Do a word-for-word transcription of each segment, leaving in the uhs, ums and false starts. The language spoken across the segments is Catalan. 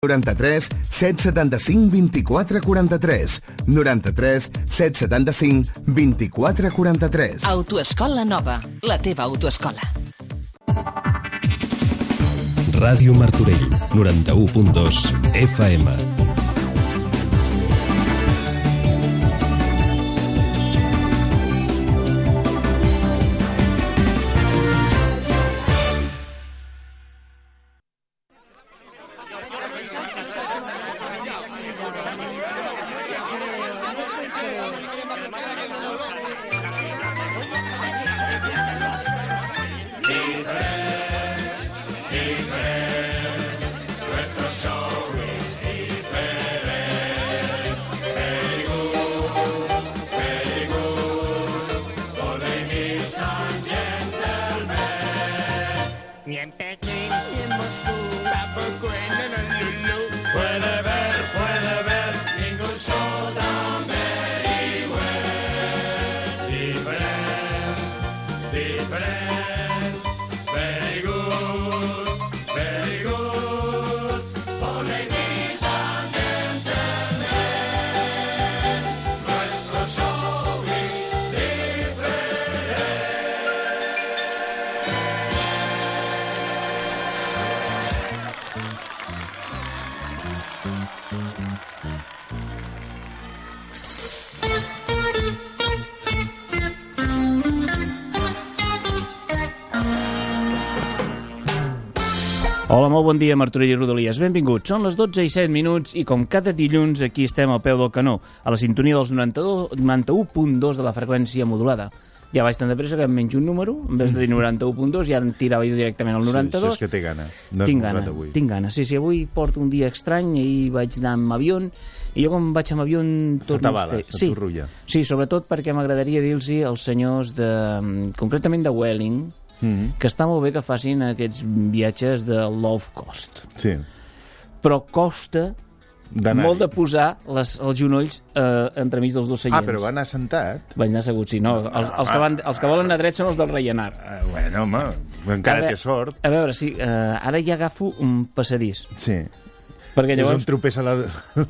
noranta-tres set setanta-cinc vint-i-quatre quaranta-tres. noranta-tres set setanta-cinc vint-i-quatre quaranta-tres. Autoescola Nova, la teva autoescola. Ràdio Martorell, noranta-u punt dos F M. Hola, molt bon dia, Martorell i Rodalies. Benvinguts. Són les dotze i set minuts i com cada dilluns aquí estem al peu del canó, a la sintonia dels noranta-u punt dos de la freqüència modulada. Ja vaig tan de pressa que em menjo un número, en vez de dir noranta-u punt dos, ja em tirava jo directament al noranta-dos. Sí, això és que té gana. No tinc gana, avui. tinc gana. Sí, sí, avui porto un dia estrany, ahir vaig anar amb avió, i jo com vaig amb avió... Se t'avala, se t'orrulla. Sí, sobretot perquè m'agradaria dir-los als senyors de, concretament de Welling, Mm-hmm. que està molt bé que facin aquests viatges de low cost. Sí. Però costa molt de posar les, els genolls eh, entremig dels dos seients. Ah, però va anar sentat? Vaig anar assegut, sí. No, els, els, que van, els que volen anar drets són els del Ryanair. Uh, bueno, home, encara té sort. A veure, sí, uh, ara ja agafo un passadís. Sí. Perquè llavors... És on tropessa la,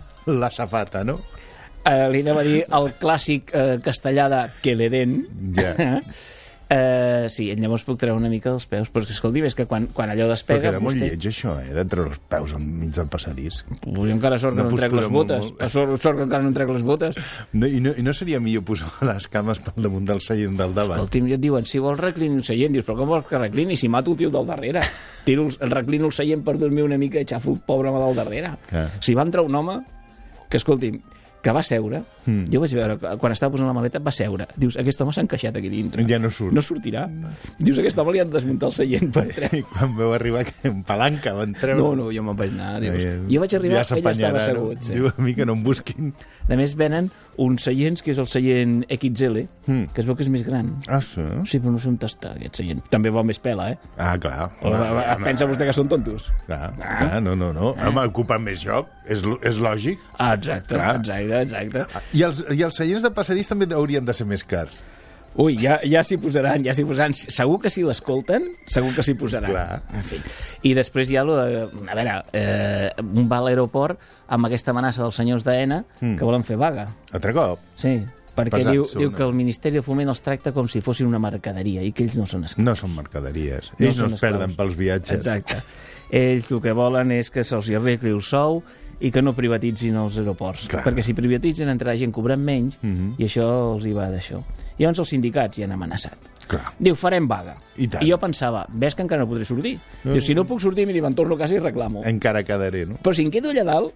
la safata, no? Uh, li anem a dir el clàssic uh, castellà de Queleren. Ja. Yeah. Uh, sí, llavors puc treure una mica dels peus, però és que, escolti, és que quan, quan allò despega... Però queda molt vostè... lleig, això, eh, de treure els peus enmig del passadís. Pues encara sort que no em trec les botes. Molt... Sort, sort que encara no em trec les botes. No, i, no, I no seria millor posar les cames pel damunt del seient del davant? Escolti'm, ja et diuen, si vols reclini el seient, dius, però com vols que reclini? Si mato el tio del darrere. Tiro el, reclino el seient per dormir una mica i xafo el pobre home del darrere. Ah. Si va entrar un home, que escolti'm, que va seure, mm. jo vaig veure, quan estava posant la maleta, va seure. Dius, aquest home s'ha encaixat aquí dintre. Ja no surt. No sortirà. Dius, aquest home li han de desmuntar el seient per treure. I quan veu arribar, que en palanca van treure... No, no, jo me'n vaig anar. Dius, ja, jo vaig arribar, ja ell estava assegut. Sí. Diu a mi que no em busquin. A més, venen uns seients, que és el seient X L, mm. que es veu que és més gran. Ah, sí? Sí, però no sé on està, aquest seient. També va més pela, eh? Ah, clar. O, home, pensa home, vostè que són tontos? Clar, ah. clar no, no, no. Ah. Home, ocupen més lloc, és, és lògic. Ah, exacte, clar. exacte, exacte. I els, I els seients de passadís també haurien de ser més cars. Ui, ja, ja s'hi posaran, ja s'hi posaran. Segur que si l'escolten, segur que s'hi posaran. Clar. En fi. I després hi ha lo de... A veure, eh, un va a l'aeroport amb aquesta amenaça dels senyors d'Aena mm. que volen fer vaga. Altre cop? Sí, perquè Pesat, diu, diu que el Ministeri de Foment els tracta com si fossin una mercaderia i que ells no són esclaus. No són mercaderies. No ells no es esclaus. Perden pels viatges. Exacte. Ells el que volen és que se'ls arregli el sou i que no privatitzin els aeroports. Clar. Perquè si privatitzen entrarà gent cobrant menys mm-hmm. i això els hi va d'això. I llavors els sindicats hi han amenaçat. Clar. Diu, farem vaga. I, I jo pensava, ves que encara no podré sortir. No. Diu, si no puc sortir, miri, me'n torno a casa i reclamo. Encara quedaré, no? Però si em quedo allà dalt,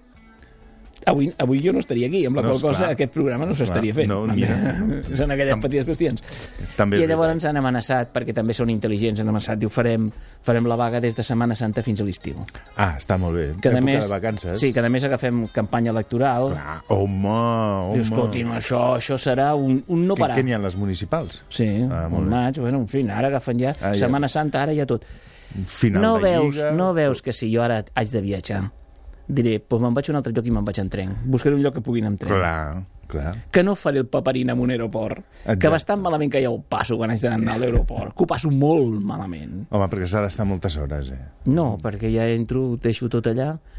Avui, avui jo no estaria aquí, amb la no, qual cosa aquest programa no s'estaria fent. No, ni... Són aquelles Tam... petites qüestions. També I llavors ens han amenaçat, perquè també són intel·ligents, han amenaçat, diu, farem, farem la vaga des de Setmana Santa fins a l'estiu. Ah, està molt bé. Que època més, de vacances. Sí, que a més agafem campanya electoral. Clar, home, home. Dius, escolti, no, això, això serà un, un no parar. Què n'hi ha les municipals? Sí, ah, un maig, bueno, en fi, ara agafen ja, ah, ja. Setmana Santa, ara ja tot. Final no de veus, lliga... No veus que si jo ara haig de viatjar, diré, doncs me'n vaig a un altre lloc i me'n vaig en tren. Buscaré un lloc que pugui anar en tren. Clar, clar. Que no faré el paperín en un aeroport. Exacte. Que bastant malament que ja ho passo quan haig d'anar a l'aeroport. Que ho passo molt malament. Home, perquè s'ha d'estar moltes hores, eh? No, perquè ja entro, deixo tot allà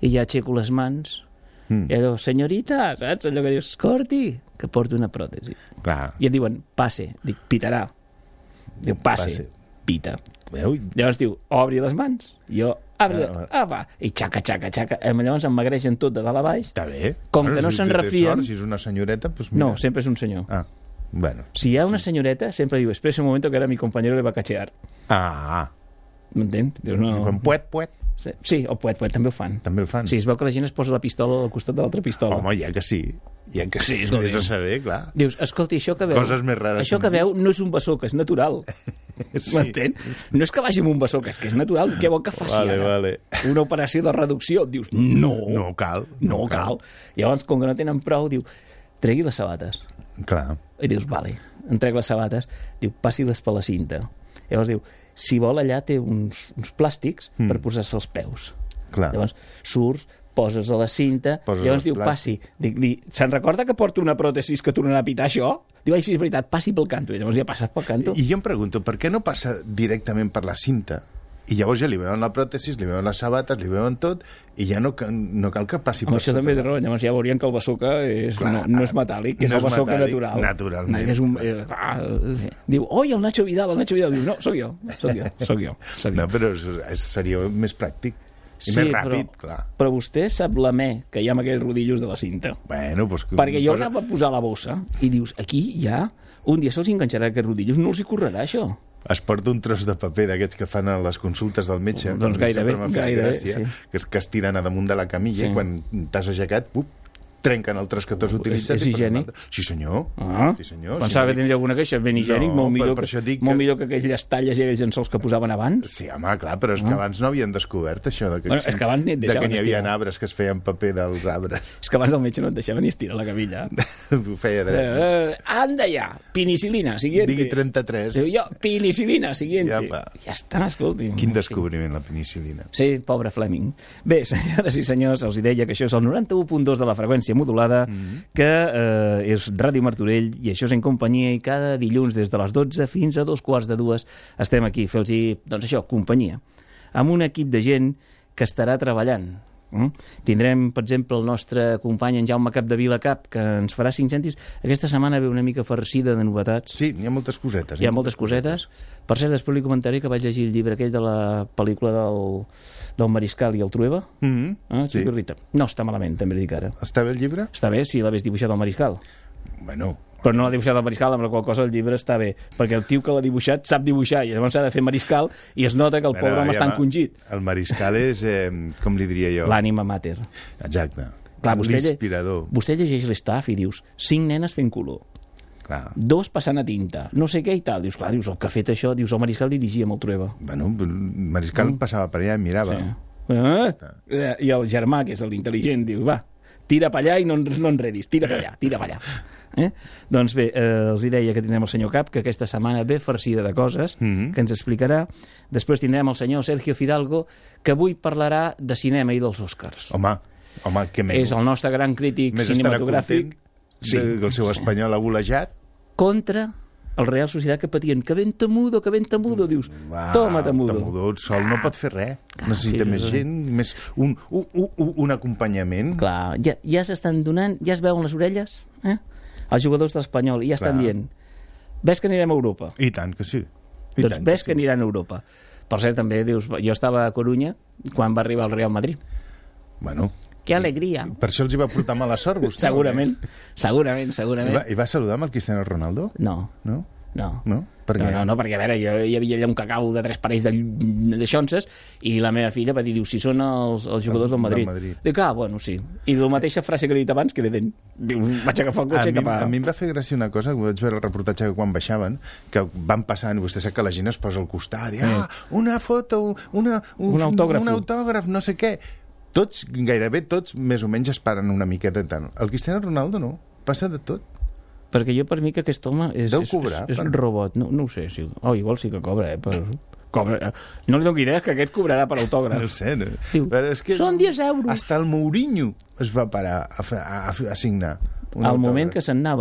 i ja aixeco les mans, Mm. i allò, senyorita, saps? Allò que dius, escorti, que porto una pròtesi. Clar. I et diuen, passe, dic, pitarà. Diu, passe, Passe. pita. Veu? Llavors diu, obri les mans. Jo, obri, Ah, ah, va. I xaca, xaca, xaca. Llavors em magreixen tot de dalt a baix. Està bé. Com que no si se'n té refien- sort, si és una senyoreta, doncs mira. No, sempre és un senyor. Ah, bueno. Si hi ha una senyoreta, sempre diu, espera un momento que ara mi compañero le va a cachear. Ah, ah. M'entens? Dius, No. no... Fan puet, puet. Sí, sí, o poet, poet, també ho fan. També el fan. Sí, es veu que la gent es posa la pistola al costat de l'altra pistola. Home, ja que sí. Ja que sí, Sí, és escolti. més a saber, clar. Dius, escolti, això que veu... Coses més rares Això que s'han veu vist. no és un bessó, que és natural. Sí. M'entén? No és que vagi amb un bessó, que és que és natural. Què vol que faci Vale, ara? vale. Una operació de reducció? Dius, no. No cal. No cal. Llavors, com que no tenen prou, diu, tregui les sabates. Clar. I dius, vale, em trec les sabates, diu, passi-les per la cinta. Llavors diu, si vol, allà té uns, uns plàstics mm. per posar-se els peus. Clar. Llavors surts, poses a la cinta, Poses llavors els diu, plàstics. passi. Dic, li, se'n recorda que porto una pròtesis que tornarà a pitar això? Diu, ai, sí, és veritat, passi pel canto. I llavors ja passes pel canto. I jo em pregunto, per què no passa directament per la cinta? I llavors ja li veuen la pròtesis, li veuen les sabates, li veuen tot, i ja no, ca- no cal que passi Amb per això sota. també té raó, llavors ja veurien que el bassoca és, Clar, no, no és metàl·lic, que és no el és bassoca metàl·lic, natural. naturalment. Que és un, eh, ah, diu, oi, el Nacho Vidal, el Nacho Vidal. Diu, no, sóc jo, sóc jo, sóc jo. Sóc jo. No, però és, és, seria més pràctic i més ràpid, però, clar. però vostè sap la me que hi ha amb aquells rodillos de la cinta. Bueno, doncs... Perquè jo posa- anava a posar la bossa i dius, aquí ja, un dia se'ls enganxarà aquests rodillos, no els hi correrà això. Es porta un tros de paper d'aquests que fan a les consultes del metge. Doncs que gairebé, sempre m'ha fet gairebé, gràcia, sí. que, es, que es tiren a damunt de la camilla Sí. i quan t'has aixecat, pup, trenquen el tros que t'has utilitzat. és i posen higiènic? un altre. Sí, senyor. Ah, Sí, senyor. pensava Sí, que tindria alguna queixa, ben higiènic, No, molt, millor, per- per que, això dic molt que- millor que aquelles talles i aquells llençols que posaven abans. Sí, home, clar, però és que abans no havien descobert això de que, Bueno, és que abans ni et de deixaven que n'hi havia estirar. arbres que es feien paper dels arbres. És que abans el metge no et deixava ni estirar la camilla. Ho feia dret. Eh, eh, anda ja, penicilina, siguiente. Digui trenta-tres. Diu jo, penicilina, siguiente. Ja va. Ja està, escolti. Quin descobriment, la penicil·lina. Sí, pobre Fleming. Bé, senyores i senyors, els hi deia que això és el noranta-u punt dos de la freqüència modulada, mm-hmm. que eh, és Ràdio Martorell, i això és en companyia, i cada dilluns des de les dotze fins a dos quarts de dues estem aquí, fer-los, doncs això, companyia, amb un equip de gent que estarà treballant. Mm? Tindrem, per exemple, el nostre company en Jaume Capdevila Cap, que ens farà cinc cèntims. Aquesta setmana ve una mica farcida de novetats. Sí, hi ha moltes cosetes. Hi ha moltes cosetes. Per cert, després li comentaré que vaig llegir el llibre aquell de la pel·lícula del, del Mariscal i el Trueba. Mm -hmm. Ah, Sí. sí. No està malament, també dic ara. Està bé el llibre? Està bé si l'hagués dibuixat el Mariscal. Bueno, Però no l'ha dibuixat el Mariscal, amb la qual cosa el llibre està bé. Perquè el tio que l'ha dibuixat sap dibuixar, i llavors s'ha de fer Mariscal, i es nota que el pobre home està encongit. El Mariscal és, eh, com li diria jo... L'ànima mater. Exacte. Clar, vostè, lle- L'inspirador. vostè llegeix l'estaf i dius cinc nenes fent color, Clar. dos passant a tinta, no sé què i tal. Dius, clar, dius, el que ha fet això, dius, el Mariscal dirigia amb el Trueba. Bueno, el Mariscal mm. passava per allà i mirava. Sí. Eh? I el germà, que és l'intel·ligent, diu, va, tira per allà i no, en- no enredis, tira per allà, tira per allà. Eh? Doncs bé, eh, els hi deia que tindrem el senyor Cap, que aquesta setmana ve farcida de coses, Mhm. que ens explicarà. Després tindrem el senyor Sergio Fidalgo, que avui parlarà de cinema i dels Oscars. Home, home, que més. És el nostre gran crític Més estarà cinematogràfic. content de- que el seu espanyol ha golejat. Contra el Real Societat, que patien que ben temudo, que ben temudo, dius, toma temudo. Temudo sol no pot fer res. Necessita sí, més sí. gent, més un, un, un, un acompanyament. Clar, ja, ja s'estan donant, ja es veuen les orelles, eh? Els jugadors de l'Espanyol, i ja estan Clar. dient, ves que anirem a Europa. I tant que sí. I Doncs tant ves que sí. aniran a Europa. Per cert, també dius, jo estava a Corunya quan va arribar el Real Madrid. Bueno, Que alegria. per això els hi va portar mala sort, vostè. Segurament, segurament, I segurament. va, I va saludar amb el Cristiano Ronaldo? No, No? no. No? Per No, què? no, no, perquè a veure, jo hi havia allà un cacau de tres parells de, de xonses i la meva filla va dir, diu, si són els, els jugadors del del Madrid. Madrid. Dic, ah, bueno, sí. I la mateixa frase que li he dit abans, que li den. Diu, vaig agafar el A cotxe mi, cap a... a mi em va fer gràcia una cosa, vaig veure el reportatge que quan baixaven, que van passant, i vostè sap que la gent es posa al costat, i, ah, una foto, una, un, Un autògraf. un autògraf, no sé què. Tots, gairebé tots, més o menys es paren una miqueta tant. El Cristiano Ronaldo no, passa de tot. Perquè jo per mi que aquest home és, Deu és, cobrar, és, és un per- robot. No, no ho sé. Si... Oh, igual sí que cobra, eh? Per... Cobra. No li dono idea que aquest cobrarà per autògraf. No ho sé, no? Diu, Però és que "Són diez euros". Hasta el Mourinho es va parar a, fa- a, a, a signar un Al autògraf. moment que se'n anaven.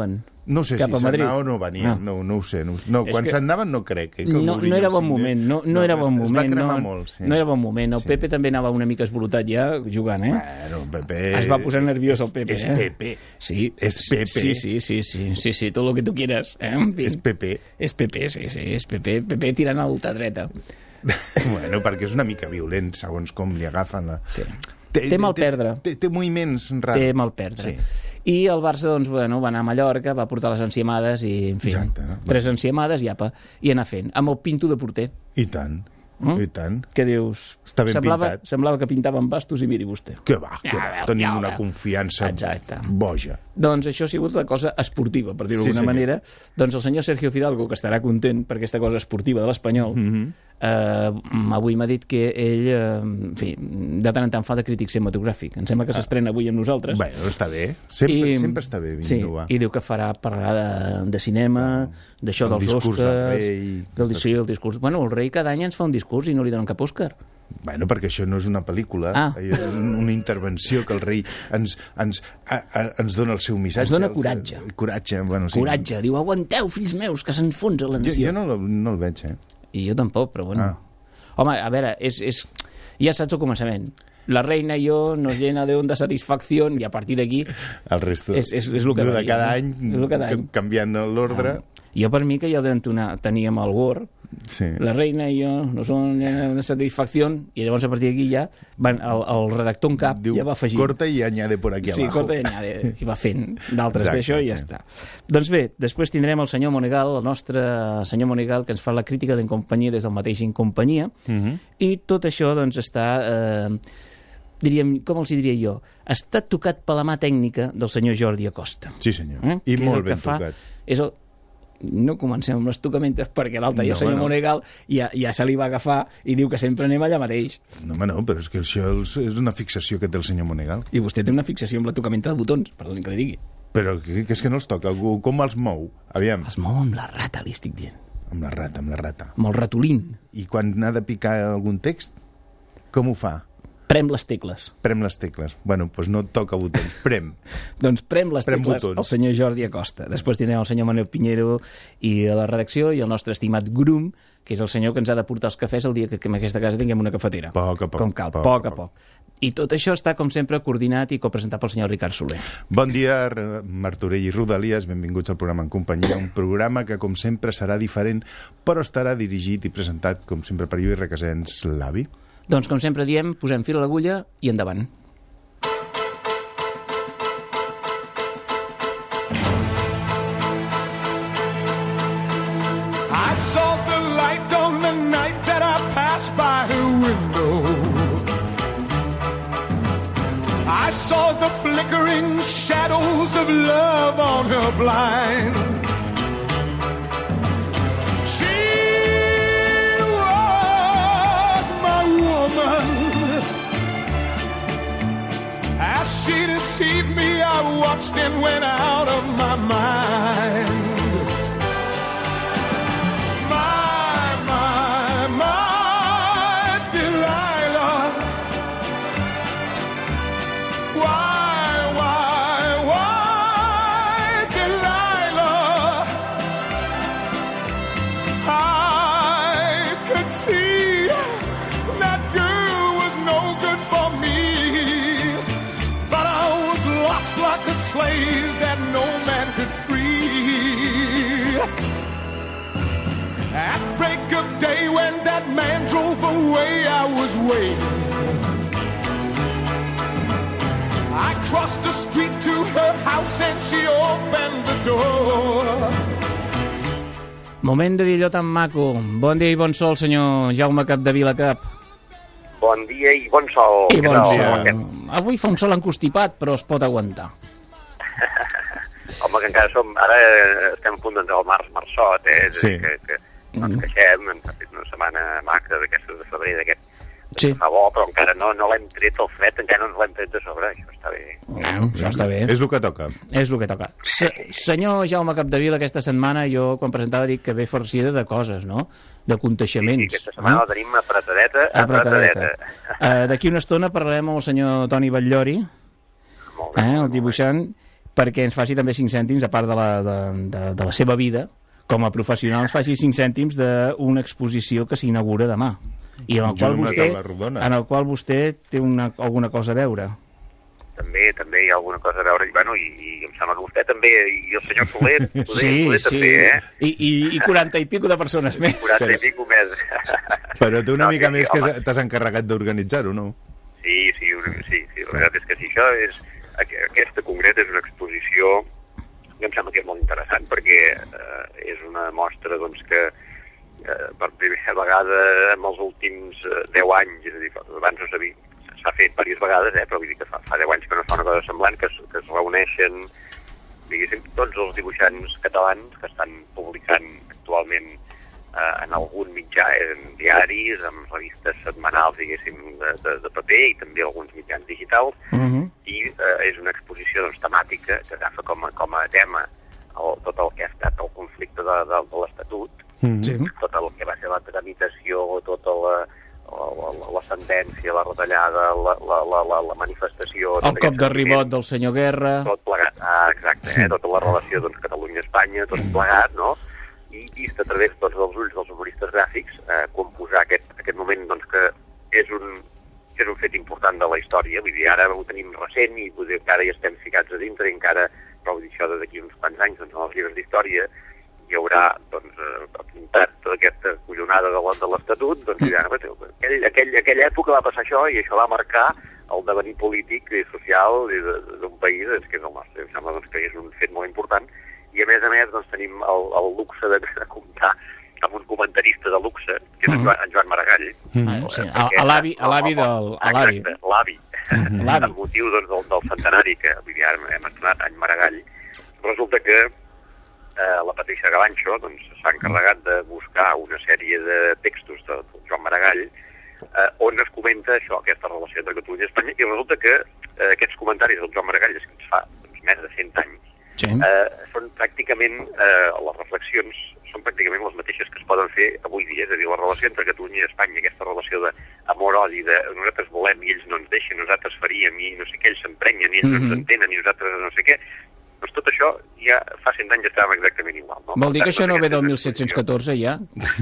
No sé cap si a Madrid. se'n anava o no venia, no, no, no ho sé. No, no quan que... se'n anaven no crec. Eh, no, no era bon moment, no, no, no era bon es, moment. Es va cremar no, molt, sí. No era bon moment. El sí. Pepe també anava una mica esbolotat ja, jugant, eh? Bueno, Pepe... Es va posar nerviós el Pepe, és, eh? És Pepe. Sí. És Pepe. Sí, sí, sí, sí, sí, sí, tot el que tu quieras. Eh? En fin. És Pepe. És Pepe, sí, sí, és Pepe. Pepe tirant a l'ultradreta. Bueno, perquè és una mica violent, segons com li agafen la... Sí. Té, té mal perdre. Té, té, té moviments raros. Té mal perdre. Sí. I el Barça, doncs, bueno, va anar a Mallorca, va portar les enciamades i, en fi, Exacte. tres enciamades i apa, i anar fent. Amb el Pinto de porter. I tant. Mm? I tant. Què dius? Està ben semblava, pintat. Semblava que pintaven bastos i miri vostè. Que va, que ja, va. Tenim ja, una confiança Exacte. boja. Doncs això ha sigut la cosa esportiva, per dir-ho sí, d'alguna senyor. manera. Doncs el senyor Sergio Fidalgo, que estarà content per aquesta cosa esportiva de l'Espanyol, mm-hmm. eh, avui m'ha dit que ell, eh, en fi, de tant en tant fa de crític cinematogràfic. Em sembla que ah. s'estrena avui amb nosaltres. Bé, està bé. Sempre, I, sempre està bé. Sí, i diu que farà parlar de, de cinema, ah, d'això dels Oscars... Del rei... Del, sí, el discurs... Bueno, el rei cada any ens fa un discurs i no li donen cap Òscar. Bueno, perquè això no és una pel·lícula, ah. és una intervenció que el rei ens, ens, a, a, ens dona el seu missatge. Ens dona coratge. El, coratge, bueno, sí. Coratge. Diu, aguanteu, fills meus, que s'enfonsa la nació. Jo, jo no, no el veig, eh? I jo tampoc, però bueno. Ah. Home, a veure, és, és... ja saps el començament. La reina i jo nos llena de onda satisfacció i a partir d'aquí... El resto. És, és, és el que de cada any, cada any. canviant l'ordre... Ah. Jo per mi que ja d'entonar teníem el Word, sí. La reina i jo no són de satisfacció, i llavors a partir d'aquí ja van, el, el redactor en cap Diu, ja va afegir. Corta i añade por aquí sí, abajo. Sí, corta i añade, i va fent d'altres d'això i ja sí. està. Doncs bé, després tindrem el senyor Monegal, el nostre senyor Monegal, que ens fa la crítica d'en companyia des del mateix En Companyia, uh-huh. i tot això doncs està... Eh, diríem, com els diria jo, està tocat per la mà tècnica del senyor Jordi Acosta. Sí, senyor, eh? i que molt ben fa, tocat. És el... No comencem amb les tocamentes perquè l'altre, no, el senyor no. Monegal, ja, ja se li va agafar i diu que sempre anem allà mateix. No, home, no, però és que això és una fixació que té el senyor Monegal. I vostè té una fixació amb la tocamenta de botons, perdoni que li digui. Però que, que és que no els toca, com els mou? Aviam. Els mou amb la rata, li estic dient. Amb la rata, amb la rata. Amb el ratolín. I quan n'ha de picar algun text, com ho fa? Prem les tecles. Prem les tecles. Bueno, doncs no toca botons, prem. Doncs prem les prem tecles botons. El senyor Jordi Acosta. Després tindrem el senyor Manuel Piñero i a la redacció i el nostre estimat Grum, que és el senyor que ens ha de portar els cafès el dia que, que en aquesta casa tinguem una cafetera. Poc a poc. Com cal, poc, poc a poc. poc. I tot això està, com sempre, coordinat i copresentat pel senyor Ricard Soler. Bon dia, Martorell i Rodalies, benvinguts al programa En Companyia, un programa que, com sempre, serà diferent, però estarà dirigit i presentat, com sempre, per Lluís Requesens, l'avi. Doncs, com sempre diem, posem fil a l'agulla i endavant. I saw the light on the night that I passed by her window. I saw the flickering shadows of love on her blind. She as she deceived me, I watched and went out of my mind. My, my, my Delilah. Why, why, why Delilah? I could see that girl was no good for me, but I was lost like a slave that no man could free. At break of day when that man drove away, I was waiting. I crossed the street to her house and she opened the door. Moment de dir allò tan maco. Bon dia i bon sol, senyor Jaume Capdevila Cap. Bon dia i bon sol. I bon sol. Avui fa un sol encostipat, però es pot aguantar. Home, que encara som... Ara estem a punt d'entrar al març, marçot, eh? Sí. Que, que no ens queixem, hem fet una setmana maca d'aquestes de febrer, d'aquest... Sí. Fa bo, però encara no, no l'hem tret el fred, encara no ens l'hem tret de sobre. Això està bé. No, això està bé. És el que toca. És el que toca. Se, senyor Jaume Capdevila, aquesta setmana jo, quan presentava, dic que ve farcida de coses, no? De conteixements. Sí, aquesta setmana eh? la tenim apretadeta, apretadeta. apretadeta. Uh, D'aquí una estona parlarem amb el senyor Toni Batllori, Molt bé, eh, el molt dibuixant, perquè ens faci també cinc cèntims, a part de la, de, de, de la seva vida, com a professional, ens faci cinc cèntims d'una exposició que s'inaugura demà, i en el, qual vostè, en el qual vostè té una, alguna cosa a veure. També, també hi ha alguna cosa a veure, i, bueno, i, i em sembla que vostè també, i el senyor Soler, poder, sí, poder sí. també, eh? I, i, i quaranta i pico de persones més. quaranta i pico més. Però tu una no, mica sí, més sí, que t'has encarregat d'organitzar-ho, no? Sí, sí, una, sí, sí, la veritat és que sí, això és, aquesta concreta és una exposició que em sembla que és molt interessant, perquè eh, és una mostra, doncs, que eh, per primera vegada en els últims eh, deu anys, és a dir, abans no s'havia, s'ha fet diverses vegades, eh, però vull dir que fa, fa deu anys que no es fa una cosa semblant, que es, que es reuneixen, diguéssim, tots els dibuixants catalans que estan publicant actualment eh, en algun mitjà, en diaris, en revistes setmanals, diguéssim, de, de, de paper, i també alguns mitjans digitals, Uh-huh. i eh, és una exposició, doncs, temàtica, que agafa com a, com a tema el, tot el que ha estat el conflicte de, de, de l'Estatut, Mm-hmm. Sí. tot el que va ser la tramitació, tota la, la, la, la sentència, la retallada, la, la, la, la, la manifestació... El cop de ribot del senyor Guerra... Tot plegat, ah, exacte, eh? Tota la relació, doncs, Catalunya-Espanya, tot plegat, no? I vist a través, doncs, dels ulls dels humoristes gràfics, eh, composar aquest, aquest moment, doncs, que és un, és un fet important de la història, vull dir, ara ho tenim recent i vull dir que ara hi estem ficats a dintre i encara, però vull dir, això d'aquí uns quants anys, doncs, en els llibres d'història hi haurà, doncs, eh, apuntat tota aquesta collonada de l'Estatut, doncs, mm. aquell, aquell, aquella època va passar això i això va marcar el devenir polític i social d'un país, doncs, que és el nostre. Em sembla, doncs, que és un fet molt important i, a més a més, doncs, tenim el, el luxe de, de comptar amb un comentarista de luxe, que és en Joan, en Joan Maragall. Mm. Sí, a l'avi del... Exacte, l'avi. Mm-hmm. Amb motiu, doncs, del, del centenari, que vull dir, ara hem estrenat any Maragall. Resulta que Eh, la Patricia Gavancho, doncs, s'ha encarregat de buscar una sèrie de textos de, de Joan Maragall eh, on es comenta això, aquesta relació entre Catalunya i Espanya, i resulta que eh, aquests comentaris del Joan Maragall, que es fa, doncs, més de cent anys, sí. eh, són pràcticament, eh, les reflexions són pràcticament les mateixes que es poden fer avui dia, és a dir, la relació entre Catalunya i Espanya, aquesta relació d'amor-odi, de nosaltres volem i ells no ens deixen, nosaltres faríem i no sé què, ells s'emprenyen i ells Mm-hmm. no ens entenen i nosaltres no sé què. Doncs tot això ja fa cent anys estàvem exactament igual. No? Vol dir que tant, això no doncs, ve del aquesta disset deu quatre, ja?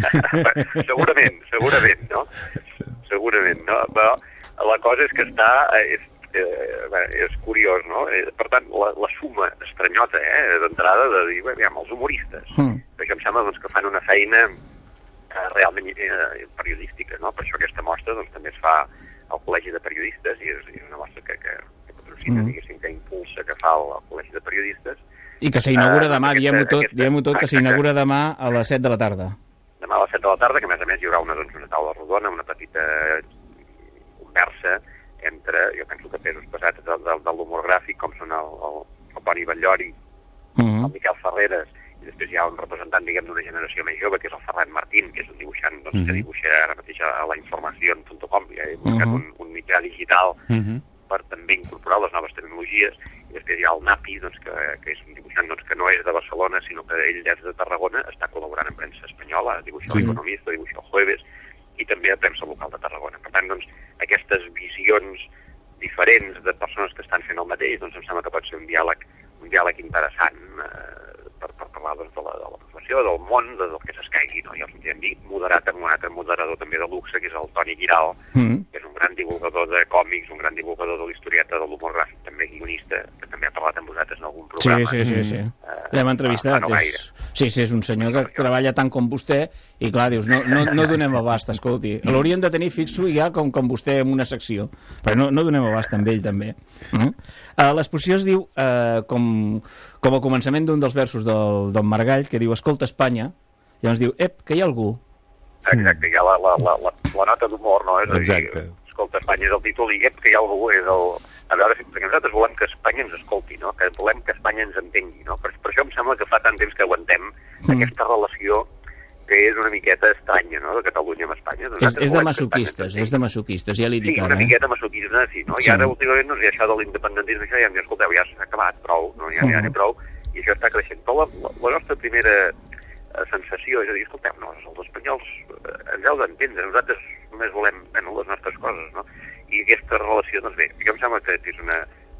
segurament, segurament, no? Segurament, no? Però la cosa és que està... És, eh, és curiós, no? Per tant, la, la suma estranyota, eh, d'entrada, de dir, bé, amb els humoristes, Mm. que em sembla, doncs, que fan una feina eh, realment eh, periodística, no? Per això aquesta mostra, doncs, també es fa al Col·legi de Periodistes, i és, és una mostra que, que, que patrocina, Mm. diguéssim, que impulsa, que fa el, el Col·legi de Periodistes. I que s'inaugura Eh, demà, aquesta- diguem-ho tot, aquesta- diguem-ho tot, que exacte. s'inaugura demà a les set de la tarda. Demà a les set de la tarda, que a més a més hi haurà una, doncs, una taula rodona, una petita conversa entre, jo penso que pesos pesats de, de, de l'humor gràfic, com són el, el, el Toni Batllori, Mm-hmm. el Miquel Ferreres, i després hi ha un representant, diguem, d'una generació més jove, que és el Ferran Martín, que és un dibuixant, doncs, Mhm. que dibuixa ara mateix a la informació punt com, ja he buscat Mhm. un, un mitjà digital Mm-hmm. per també incorporar les noves tecnologies, i després hi ha el Napi, doncs, que, que és un dibuixant, doncs, que no és de Barcelona, sinó que ell és de Tarragona, està col·laborant en premsa espanyola, dibuixa Sí. l'Economista, dibuixa el Jueves, i també a premsa local de Tarragona. Per tant, doncs, aquestes visions diferents de persones que estan fent el mateix, doncs em sembla que pot ser un diàleg, un diàleg interessant eh, per, per parlar, doncs, de la, de la professió, del món, de, del que s'escaigui, no? I els podríem dir moderat amb un altre moderador també de luxe, que és el Toni Guiral, Mm. que és un gran divulgador de còmics, un gran divulgador de l'historieta, de l'humor gràfic, també guionista, que també ha parlat amb vosaltres en algun Sí, programa. sí, sí, sí. Eh, L'hem entrevistat. fa no gaire. És... Sí, sí, és un senyor que treballa tant com vostè i, clar, dius, no, no, no donem abast, escolti. L'hauríem de tenir fixo ja com, com vostè en una secció, però no, no donem abast amb ell, també. Mm? Uh, L'exposició es diu, uh, com, com a començament d'un dels versos del, del Maragall, que diu, escolta Espanya, i llavors diu, ep, que hi ha algú. Exacte, hi ha la, la, la, la, la nota d'humor, no? És a dir, Exacte. escolta, Espanya és el títol i ep, que hi ha algú, és el... A veure, si, perquè nosaltres volem que Espanya ens escolti, no? Que volem que Espanya ens entengui, no? Per, per això em sembla que fa tant temps que aguantem Mm. aquesta relació que és una miqueta estranya, no?, de Catalunya amb Espanya. És, Nosaltres és de volem que masoquistes, Espanya ens és de masoquistes, ja li Sí, dic una ara. Eh? miqueta masoquisme, sí, no? I Sí. ara, últimament, doncs, hi ha això de l'independentisme, això ja em diu, escolteu, ja s'ha acabat, prou, no? Ja, ja n'hi ha prou, i això està creixent. Però la, la, la nostra primera eh, sensació és a dir, escolteu, no, els espanyols eh, ens heu d'entendre, nosaltres només volem, bueno, les nostres coses, no? I aquesta relació, doncs bé, jo em sembla que és una,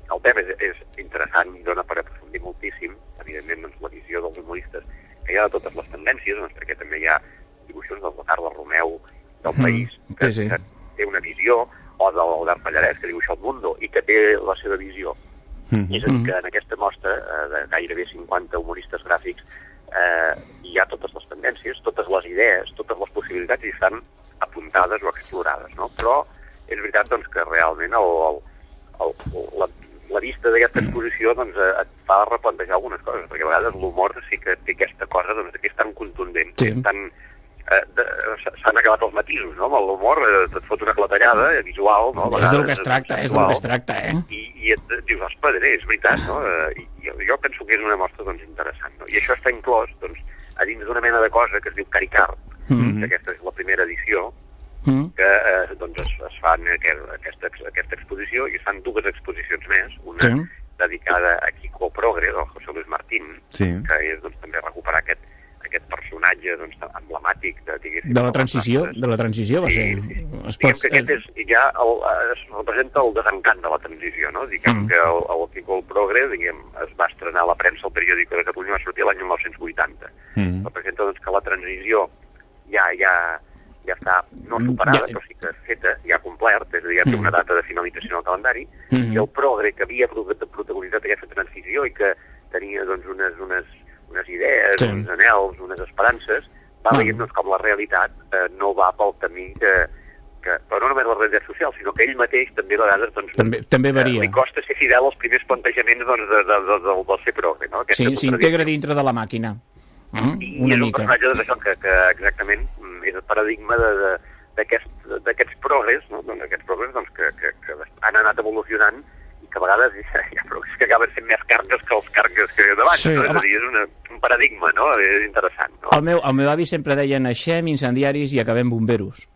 el tema és, és interessant i dona per aprofundir moltíssim, evidentment, doncs, la visió dels humoristes, que hi ha de totes les tendències, doncs, perquè també hi ha dibuixons del Carles Romeu, del Mm, País, que, sí, sí. que té una visió, o de l'Albert Pallarès, que dibuixa El Mundo, i que té la seva visió. Mhm. És a dir, que en aquesta mostra, eh, de gairebé cinquanta humoristes gràfics, eh, hi ha totes les tendències, totes les idees, totes les possibilitats, i estan apuntades o explorades, no? Però és veritat, doncs, que realment el, el, el, la, la vista d'aquesta exposició, doncs, eh, et fa replantejar algunes coses, perquè a vegades l'humor sí que té aquesta cosa, doncs, que és tan contundent, Sí. tan... Eh, de, s'han acabat els matisos, no? Amb l'humor eh, et fot una clatellada eh, visual, no? A És del vegades que es tracta, és del que es tracta, eh? I, i et dius, ostres, és veritat, no? Eh, I jo penso que és una mostra, doncs, interessant, no? I això està inclòs, doncs, a dins d'una mena de cosa que es diu Caricart, Mhm. que aquesta és la primera edició, Mm. que eh, doncs es, es fan aquest, aquesta, aquesta exposició, i es fan dues exposicions més, una Sí. dedicada a Kiko Progre, del José Luis Martín, Sí. que és, doncs, també recuperar aquest, aquest personatge, doncs, emblemàtic de, diguéssim, De la les transició, nostres- de la transició va Sí, ser... sí. Es Diguem pot... que aquest és, ja el, es representa el desencant de la transició, no? Diguem Mm. que el, el Kiko el Progre, diguem, es va estrenar a la premsa, al periòdic de Catalunya, va sortir l'any mil nou-cents vuitanta. Mhm. Representa, doncs, que la transició ja, ja, ja està no superada, Ja. però sí que feta, ja complert, és a dir, ja té Mm. una data de finalització en el calendari, Mhm. i el Progre, que havia pro- protagonitzat aquesta transició i que tenia, doncs, unes, unes, unes idees, Sí. uns anhels, unes esperances, va Ah. veient, doncs, com la realitat eh, no va pel camí que, que, però no només la realitat social, sinó que ell mateix també a vegades, doncs, També, també eh, varia. li costa ser fidel als primers plantejaments, doncs, de, de, de, del, del ser Progre, no? Aquesta Sí, s'integra contradicció. dintre de la màquina. Mm? I Una és un mica. personatge doncs, això, que, que exactament mm, és el paradigma de, de, d'aquest, d'aquests progres, no? Doncs aquests progres doncs, que, que, que han anat evolucionant i que a vegades hi ha progres que acaben sent més cargues que els cargues que d'abans. Sí, No? És home. a dir, és una, un paradigma, no? És interessant, no? El meu, el meu avi sempre deia naixem incendiaris i acabem bomberos.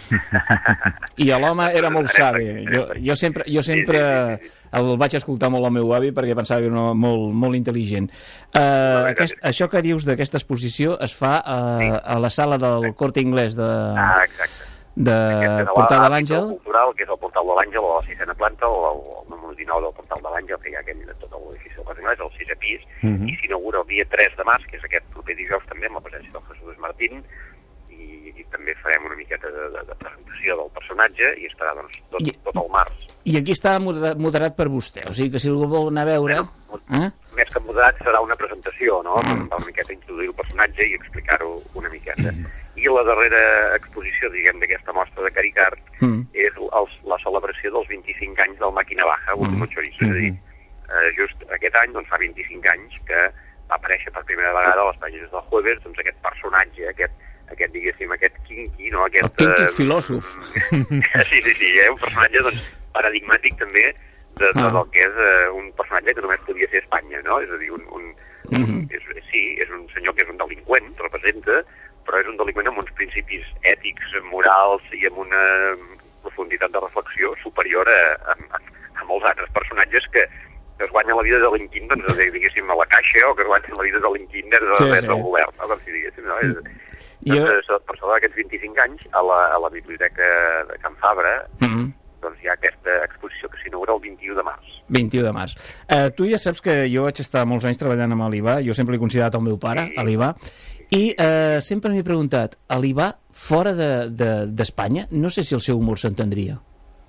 I l'home era molt savi. Jo, jo sempre, jo sempre Sí, sí, sí, el vaig escoltar molt al meu avi perquè pensava que era un home molt, molt intel·ligent. Uh, aquest, això que dius d'aquesta exposició es fa a, a la sala del Corte Inglés de, Ah, exacte. de Aquest és Portal de l'àmbit l'Àngel. cultural, que és el Portal de l'Àngel, a la sisena planta, o el, el número dinou del Portal de l'Àngel, que hi ha aquell de tot l'edifici del Corte Inglés, el sisè pis, Mhm. i s'inaugura el dia tres de març, que és aquest proper dijous també, amb la presència del Jesús Martín, i, i també farem una miqueta de, de, de presentació del personatge i estarà, doncs, tot, I- tot el març. I aquí està moder- moderat per vostè, o sigui que si algú vol anar a veure... Eh? Més que moderat serà una presentació, no? Mm. Per una miqueta introduir el personatge i explicar-ho una miqueta. I la darrera exposició, diguem, d'aquesta mostra de Caricart Mm. és el, la celebració dels vint-i-cinc anys del Màquina Baja, Último Mm. Chorizo. És a dir, eh, just aquest any, doncs fa vint-i-cinc anys que va aparèixer per primera vegada a les pàgines del Jueves, doncs aquest personatge, aquest, aquest diguéssim, aquest quinqui, no? Aquest, El quinqui eh, filòsof. sí, sí, sí, eh? Un personatge, doncs, paradigmàtic també de, de Ah. del que és eh, un personatge que només podia ser a Espanya, no? És a dir, un, un, un, Mhm. és, sí, és un senyor que és un delinqüent, representa, però és un delinqüent amb uns principis ètics, morals i amb una profunditat de reflexió superior a, a, a, a molts altres personatges que, que es guanyen la vida delinquint, doncs, diguéssim, a la caixa, o que es guanyen la vida delinquint des, de, Sí, des sí. del govern, no? Com si diguéssim, no? És, Jo- doncs, eh, per celebrar aquests vint-i-cinc anys, a la, a la biblioteca de Can Fabra, Mm. doncs hi ha aquesta exposició que s'inaugura el vint-i-u de març. vint-i-u de març. Uh, tu ja saps que jo vaig estar molts anys treballant amb l'Ivà, jo sempre l'he considerat el meu pare, Sí. a l'Ivà, i uh, sempre m'he preguntat, a l'Ivà, fora d'Espanya, de, de, no sé si el seu humor s'entendria.